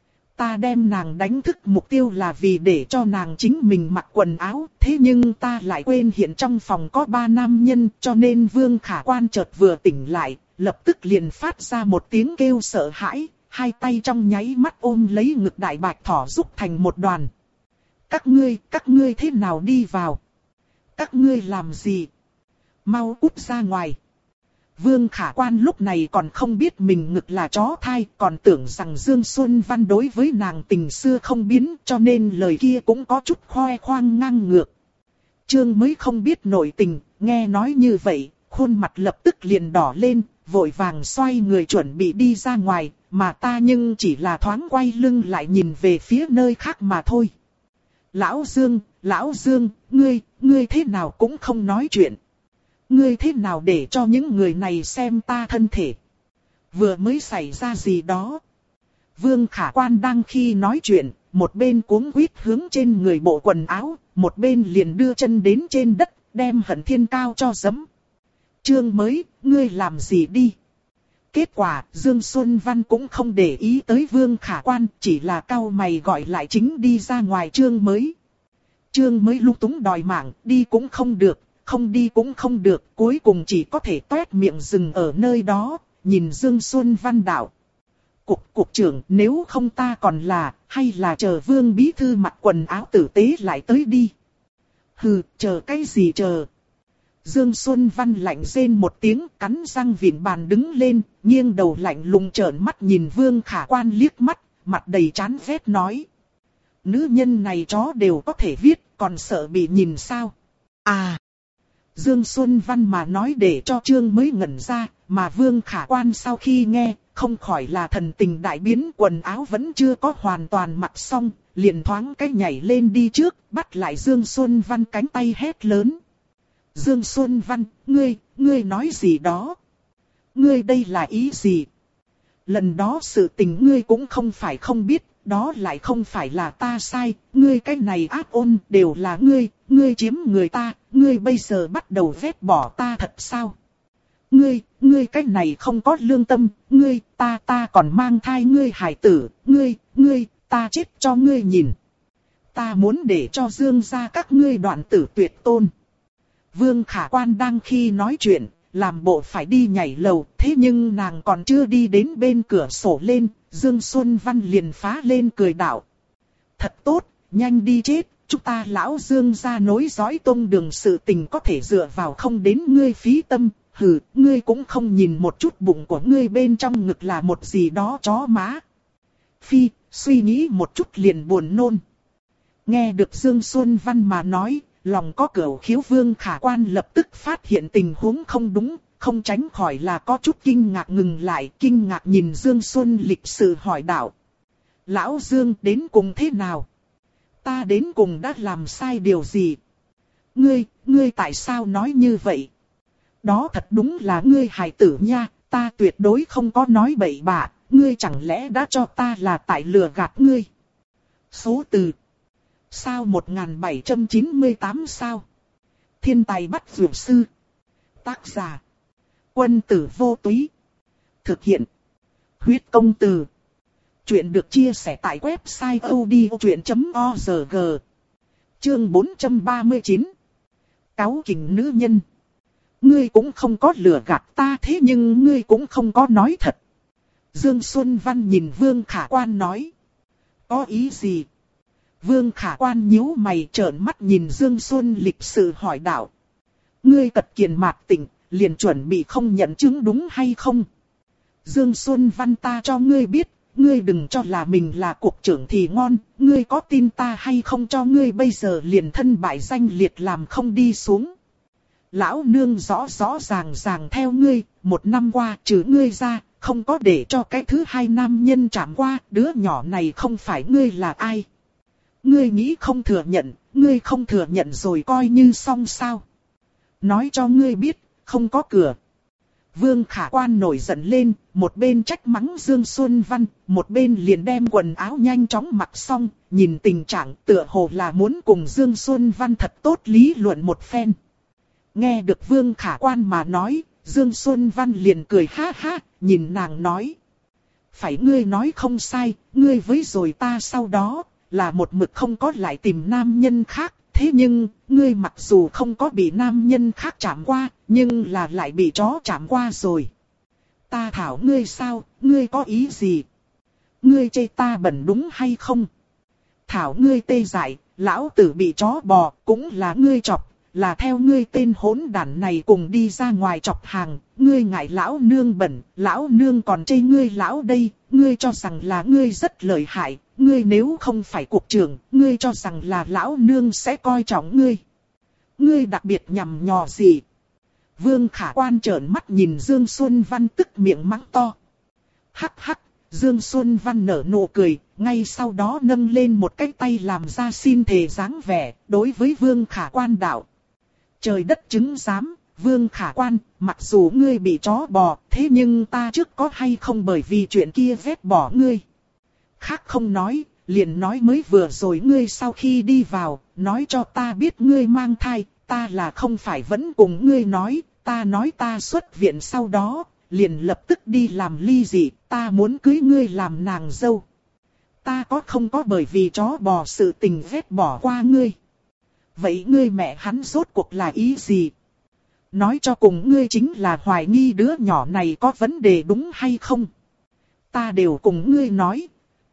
Ta đem nàng đánh thức mục tiêu là vì để cho nàng chính mình mặc quần áo, thế nhưng ta lại quên hiện trong phòng có ba nam nhân, cho nên Vương Khả Quan chợt vừa tỉnh lại, lập tức liền phát ra một tiếng kêu sợ hãi, hai tay trong nháy mắt ôm lấy ngực đại bạch thỏ rúc thành một đoàn. Các ngươi, các ngươi thế nào đi vào? Các ngươi làm gì? Mau cút ra ngoài. Vương Khả Quan lúc này còn không biết mình ngực là chó thai, còn tưởng rằng Dương Xuân Văn đối với nàng tình xưa không biến, cho nên lời kia cũng có chút khoe khoang ngang ngược. Trương mới không biết nội tình, nghe nói như vậy, khuôn mặt lập tức liền đỏ lên, vội vàng xoay người chuẩn bị đi ra ngoài, mà ta nhưng chỉ là thoáng quay lưng lại nhìn về phía nơi khác mà thôi. Lão Dương, Lão Dương, ngươi, ngươi thế nào cũng không nói chuyện. Ngươi thế nào để cho những người này xem ta thân thể? Vừa mới xảy ra gì đó? Vương Khả Quan đang khi nói chuyện, một bên cuống quýt hướng trên người bộ quần áo, một bên liền đưa chân đến trên đất, đem Hận Thiên Cao cho giẫm. Trương mới, ngươi làm gì đi? Kết quả, Dương Xuân Văn cũng không để ý tới Vương Khả Quan, chỉ là cau mày gọi lại chính đi ra ngoài Trương mới. Trương mới lung túng đòi mạng, đi cũng không được, không đi cũng không được, cuối cùng chỉ có thể toét miệng dừng ở nơi đó, nhìn Dương Xuân Văn đạo. Cục cục trưởng, nếu không ta còn là, hay là chờ Vương Bí Thư mặc quần áo tử tế lại tới đi. Hừ, chờ cái gì chờ? Dương Xuân Văn lạnh rên một tiếng, cắn răng vịn bàn đứng lên, nghiêng đầu lạnh lùng trợn mắt nhìn Vương Khả Quan liếc mắt, mặt đầy chán ghét nói. Nữ nhân này chó đều có thể viết, còn sợ bị nhìn sao? À! Dương Xuân Văn mà nói để cho Trương mới ngẩn ra, mà Vương Khả Quan sau khi nghe, không khỏi là thần tình đại biến, quần áo vẫn chưa có hoàn toàn mặc xong, liền thoáng cái nhảy lên đi trước, bắt lại Dương Xuân Văn cánh tay hét lớn. Dương Xuân Văn, ngươi, ngươi nói gì đó? Ngươi đây là ý gì? Lần đó sự tình ngươi cũng không phải không biết, đó lại không phải là ta sai, ngươi cái này ác ôn đều là ngươi, ngươi chiếm người ta, ngươi bây giờ bắt đầu vét bỏ ta thật sao? Ngươi, ngươi cái này không có lương tâm, ngươi, ta ta còn mang thai ngươi hài tử, ngươi, ngươi, ta chết cho ngươi nhìn. Ta muốn để cho Dương gia các ngươi đoạn tử tuyệt tôn. Vương Khả Quan đang khi nói chuyện, làm bộ phải đi nhảy lầu, thế nhưng nàng còn chưa đi đến bên cửa sổ lên, Dương Xuân Văn liền phá lên cười đạo. Thật tốt, nhanh đi chết, chúng ta lão Dương gia nối dõi tông đường sự tình có thể dựa vào không đến ngươi phí tâm, hừ, ngươi cũng không nhìn một chút bụng của ngươi bên trong ngực là một gì đó chó má. Phi, suy nghĩ một chút liền buồn nôn. Nghe được Dương Xuân Văn mà nói, lòng có cửu khiếu Vương Khả Quan lập tức phát hiện tình huống không đúng, không tránh khỏi là có chút kinh ngạc ngừng lại, kinh ngạc nhìn Dương Xuân lịch sự hỏi đạo. Lão Dương đến cùng thế nào? Ta đến cùng đã làm sai điều gì? Ngươi, ngươi tại sao nói như vậy? Đó thật đúng là ngươi hài tử nha, ta tuyệt đối không có nói bậy bạ, ngươi chẳng lẽ đã cho ta là tại lừa gạt ngươi? Số từ. Sao một nghìn bảy trăm chín mươi tám sao? Thiên tài bắt dược sư. Tác giả. Quân tử vô túy. Thực hiện. Huyết công từ. Chuyện được chia sẻ tại website odchuyện chấm org. Chương bốn trăm ba mươi chín. Cáu kỉnh nữ nhân. Ngươi cũng không có lừa gạt ta, thế nhưng ngươi cũng không có nói thật. Dương Xuân Văn nhìn Vương Khả Quan nói. Có ý gì? Vương Khả Quan nhíu mày trợn mắt nhìn Dương Xuân lịch sự hỏi đạo. Ngươi cật kiền mạt tỉnh, liền chuẩn bị không nhận chứng đúng hay không? Dương Xuân Văn ta cho ngươi biết, ngươi đừng cho là mình là cục trưởng thì ngon, ngươi có tin ta hay không cho ngươi bây giờ liền thân bại danh liệt làm không đi xuống. Lão nương rõ rõ ràng ràng theo ngươi, một năm qua trừ ngươi ra, không có để cho cái thứ hai nam nhân chạm qua, đứa nhỏ này không phải ngươi là ai. Ngươi nghĩ không thừa nhận, ngươi không thừa nhận rồi coi như xong sao. Nói cho ngươi biết, không có cửa. Vương Khả Quan nổi giận lên, một bên trách mắng Dương Xuân Văn, một bên liền đem quần áo nhanh chóng mặc xong, nhìn tình trạng tựa hồ là muốn cùng Dương Xuân Văn thật tốt lý luận một phen. Nghe được Vương Khả Quan mà nói, Dương Xuân Văn liền cười ha ha, nhìn nàng nói. Phải ngươi nói không sai, ngươi với rồi ta sau đó, là một mực không có lại tìm nam nhân khác. Thế nhưng, ngươi mặc dù không có bị nam nhân khác chạm qua, nhưng là lại bị chó chạm qua rồi. Ta thảo ngươi sao, ngươi có ý gì? Ngươi chê ta bẩn đúng hay không? Thảo ngươi tê dại, lão tử bị chó bò, cũng là ngươi chọc, là theo ngươi tên hỗn đản này cùng đi ra ngoài chọc hàng. Ngươi ngại lão nương bẩn, lão nương còn chê ngươi lão đây, ngươi cho rằng là ngươi rất lợi hại. Ngươi nếu không phải cục trưởng, ngươi cho rằng là lão nương sẽ coi trọng ngươi. Ngươi đặc biệt nhằm nhò gì? Vương Khả Quan trợn mắt nhìn Dương Xuân Văn tức miệng mắng to. Hắc hắc, Dương Xuân Văn nở nụ cười, ngay sau đó nâng lên một cái tay làm ra xin thề dáng vẻ, đối với Vương Khả Quan đạo. Trời đất chứng giám, Vương Khả Quan, mặc dù ngươi bị chó bò, thế nhưng ta trước có hay không bởi vì chuyện kia vét bỏ ngươi. Khác không nói, liền nói mới vừa rồi ngươi sau khi đi vào, nói cho ta biết ngươi mang thai, ta là không phải vẫn cùng ngươi nói, ta nói ta xuất viện sau đó, liền lập tức đi làm ly dị, ta muốn cưới ngươi làm nàng dâu. Ta có không có bởi vì chó bò sự tình vét bỏ qua ngươi. Vậy ngươi mẹ hắn rốt cuộc là ý gì? Nói cho cùng ngươi chính là hoài nghi đứa nhỏ này có vấn đề đúng hay không? Ta đều cùng ngươi nói.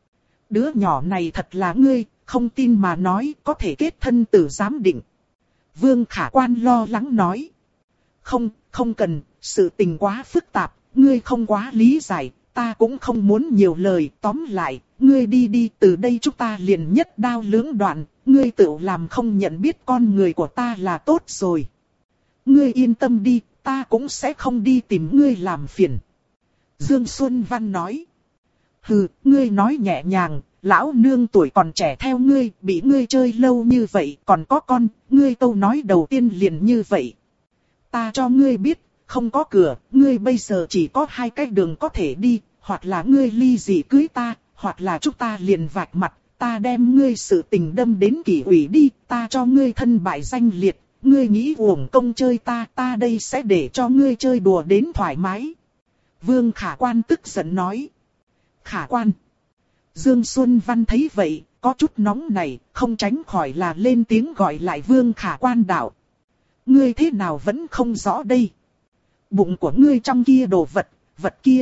Đứa nhỏ này thật là ngươi, không tin mà nói có thể kết thân tử giám định. Vương Khả Quan lo lắng nói. Không, không cần, sự tình quá phức tạp, ngươi không quá lý giải, ta cũng không muốn nhiều lời. Tóm lại, ngươi đi đi, từ đây chúng ta liền nhất đao lưỡng đoạn, ngươi tự làm không nhận biết con người của ta là tốt rồi. Ngươi yên tâm đi, ta cũng sẽ không đi tìm ngươi làm phiền. Dương Xuân Văn nói. Hừ, ngươi nói nhẹ nhàng, lão nương tuổi còn trẻ theo ngươi, bị ngươi chơi lâu như vậy, còn có con, ngươi câu nói đầu tiên liền như vậy. Ta cho ngươi biết, không có cửa, ngươi bây giờ chỉ có hai cái đường có thể đi, hoặc là ngươi ly dị cưới ta, hoặc là chúng ta liền vạch mặt, ta đem ngươi sự tình đâm đến kỷ ủy đi, ta cho ngươi thân bại danh liệt, ngươi nghĩ uổng công chơi ta, ta đây sẽ để cho ngươi chơi đùa đến thoải mái. Vương Khả Quan tức giận nói. Khả Quan. Dương Xuân Văn thấy vậy, có chút nóng này, không tránh khỏi là lên tiếng gọi lại Vương Khả Quan đạo. Ngươi thế nào vẫn không rõ đây? Bụng của ngươi trong kia đồ vật, vật kia.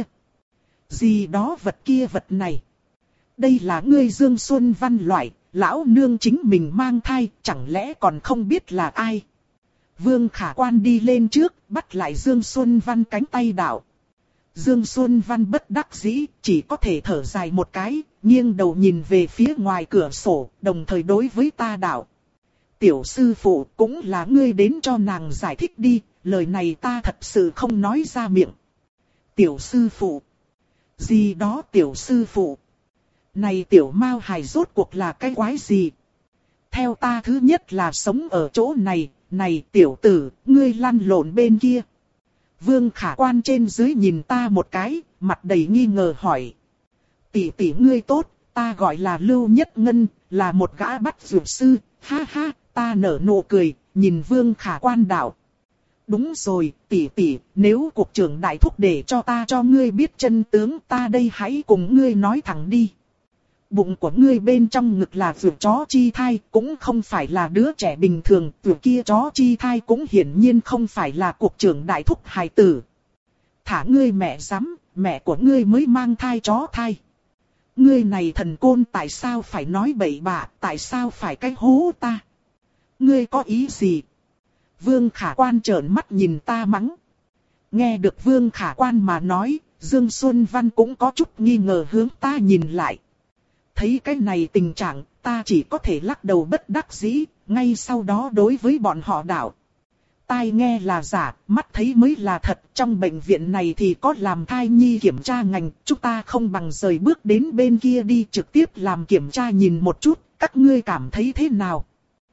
Gì đó vật kia vật này. Đây là ngươi Dương Xuân Văn loại, lão nương chính mình mang thai, chẳng lẽ còn không biết là ai? Vương Khả Quan đi lên trước, bắt lại Dương Xuân Văn cánh tay đạo. Dương Xuân Văn bất đắc dĩ, chỉ có thể thở dài một cái, nghiêng đầu nhìn về phía ngoài cửa sổ, đồng thời đối với ta đạo. Tiểu sư phụ, cũng là ngươi đến cho nàng giải thích đi, lời này ta thật sự không nói ra miệng. Tiểu sư phụ. Gì đó tiểu sư phụ. Này tiểu Mao hài rốt cuộc là cái quái gì? Theo ta thứ nhất là sống ở chỗ này, này tiểu tử, ngươi lăn lộn bên kia. Vương Khả Quan trên dưới nhìn ta một cái, mặt đầy nghi ngờ hỏi. Tỷ tỷ ngươi tốt, ta gọi là Lưu Nhất Ngân, là một gã bắt dược sư, ha ha, ta nở nụ cười, nhìn Vương Khả Quan đạo. Đúng rồi, tỷ tỷ, nếu cục trưởng đại thúc để cho ta cho ngươi biết chân tướng, ta đây hãy cùng ngươi nói thẳng đi. bụng của ngươi bên trong ngực là vượt chó chi thai, cũng không phải là đứa trẻ bình thường, vượt kia chó chi thai cũng hiển nhiên không phải là cuộc trưởng đại thúc hài tử. Thả ngươi mẹ dám, mẹ của ngươi mới mang thai chó thai. Ngươi này thần côn tại sao phải nói bậy bạ, tại sao phải cái hố ta? Ngươi có ý gì? Vương Khả Quan trợn mắt nhìn ta mắng. Nghe được Vương Khả Quan mà nói, Dương Xuân Văn cũng có chút nghi ngờ hướng ta nhìn lại. Thấy cái này tình trạng, ta chỉ có thể lắc đầu bất đắc dĩ, ngay sau đó đối với bọn họ đảo. Tai nghe là giả, mắt thấy mới là thật, trong bệnh viện này thì có làm thai nhi kiểm tra ngành, chúng ta không bằng rời bước đến bên kia đi trực tiếp làm kiểm tra nhìn một chút, các ngươi cảm thấy thế nào?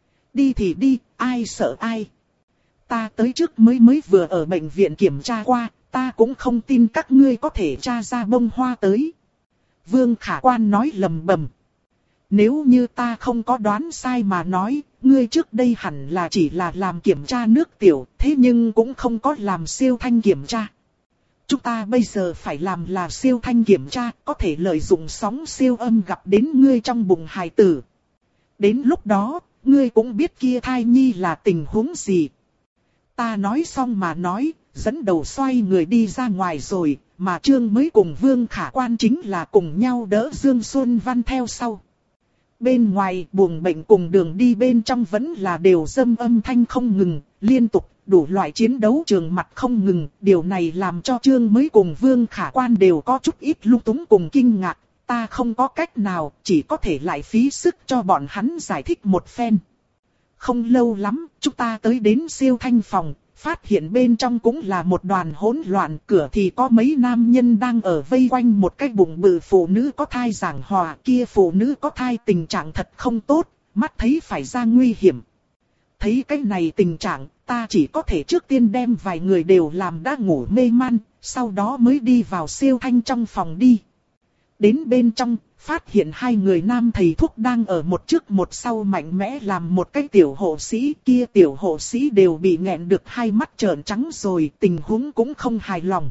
Đi thì đi, ai sợ ai? Ta tới trước mới mới vừa ở bệnh viện kiểm tra qua, ta cũng không tin các ngươi có thể tra ra bông hoa tới. Vương Khả Quan nói lầm bầm. Nếu như ta không có đoán sai mà nói, ngươi trước đây hẳn là chỉ là làm kiểm tra nước tiểu, thế nhưng cũng không có làm siêu thanh kiểm tra. Chúng ta bây giờ phải làm là siêu thanh kiểm tra, có thể lợi dụng sóng siêu âm gặp đến ngươi trong bụng hài tử. Đến lúc đó, ngươi cũng biết kia thai nhi là tình huống gì. Ta nói xong mà nói, dẫn đầu xoay người đi ra ngoài rồi, mà Trương mới cùng Vương Khả Quan chính là cùng nhau đỡ Dương Xuân Văn theo sau. Bên ngoài buồng bệnh cùng đường đi bên trong vẫn là đều dâm âm thanh không ngừng, liên tục, đủ loại chiến đấu trường mặt không ngừng. Điều này làm cho Trương mới cùng Vương Khả Quan đều có chút ít lung túng cùng kinh ngạc. Ta không có cách nào, chỉ có thể lại phí sức cho bọn hắn giải thích một phen. Không lâu lắm, chúng ta tới đến siêu thanh phòng, phát hiện bên trong cũng là một đoàn hỗn loạn, cửa thì có mấy nam nhân đang ở vây quanh một cái bụng bự phụ nữ có thai giảng hòa, kia phụ nữ có thai tình trạng thật không tốt, mắt thấy phải ra nguy hiểm. Thấy cái này tình trạng, ta chỉ có thể trước tiên đem vài người đều làm đã ngủ mê man, sau đó mới đi vào siêu thanh trong phòng đi. Đến bên trong, phát hiện hai người nam thầy thuốc đang ở một trước một sau mạnh mẽ làm một cái tiểu hộ sĩ, kia tiểu hộ sĩ đều bị nghẹn được hai mắt trợn trắng rồi, tình huống cũng không hài lòng.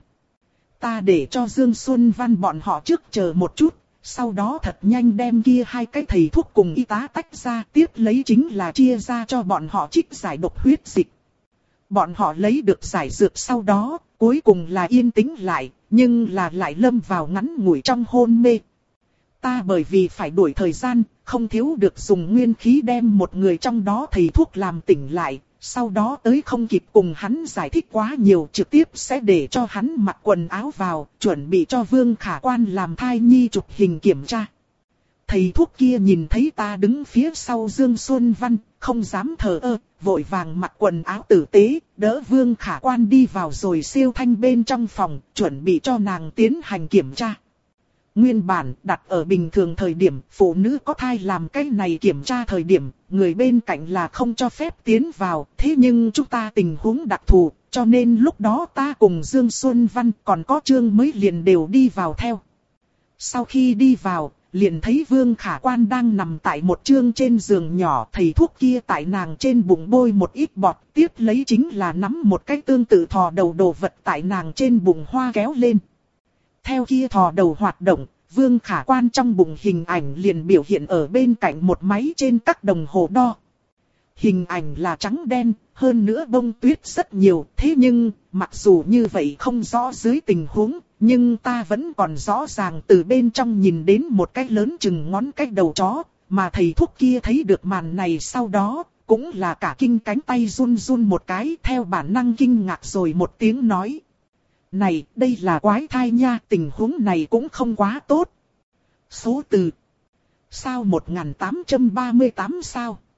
Ta để cho Dương Xuân Văn bọn họ trước chờ một chút, sau đó thật nhanh đem kia hai cái thầy thuốc cùng y tá tách ra, tiếp lấy chính là chia ra cho bọn họ trích giải độc huyết dịch. Bọn họ lấy được giải dược sau đó, cuối cùng là yên tĩnh lại, nhưng là lại lâm vào ngắn ngủi trong hôn mê. Ta bởi vì phải đuổi thời gian, không thiếu được dùng nguyên khí đem một người trong đó thầy thuốc làm tỉnh lại, sau đó tới không kịp cùng hắn giải thích quá nhiều, trực tiếp sẽ để cho hắn mặc quần áo vào, chuẩn bị cho Vương Khả Quan làm thai nhi chụp hình kiểm tra. Thầy thuốc kia nhìn thấy ta đứng phía sau Dương Xuân Văn, không dám thờ ơ, vội vàng mặc quần áo tử tế, đỡ Vương Khả Quan đi vào rồi siêu thanh bên trong phòng, chuẩn bị cho nàng tiến hành kiểm tra. Nguyên bản đặt ở bình thường thời điểm, phụ nữ có thai làm cái này kiểm tra thời điểm, người bên cạnh là không cho phép tiến vào, thế nhưng chúng ta tình huống đặc thù, cho nên lúc đó ta cùng Dương Xuân Văn còn có Trương mới liền đều đi vào theo. Sau khi đi vào, liền thấy Vương Khả Quan đang nằm tại một chương trên giường nhỏ, thầy thuốc kia tại nàng trên bụng bôi một ít bọt, tiếp lấy chính là nắm một cái tương tự thò đầu đồ vật tại nàng trên bụng hoa kéo lên. Theo kia thò đầu hoạt động, Vương Khả Quan trong bụng hình ảnh liền biểu hiện ở bên cạnh một máy trên các đồng hồ đo. Hình ảnh là trắng đen, hơn nữa bông tuyết rất nhiều, thế nhưng, mặc dù như vậy không rõ dưới tình huống, nhưng ta vẫn còn rõ ràng từ bên trong nhìn đến một cái lớn chừng ngón cái đầu chó, mà thầy thuốc kia thấy được màn này sau đó, cũng là cả kinh cánh tay run run một cái, theo bản năng kinh ngạc rồi một tiếng nói. Này, đây là quái thai nha, tình huống này cũng không quá tốt. Số từ sao một nghìn tám trăm ba mươi tám sao?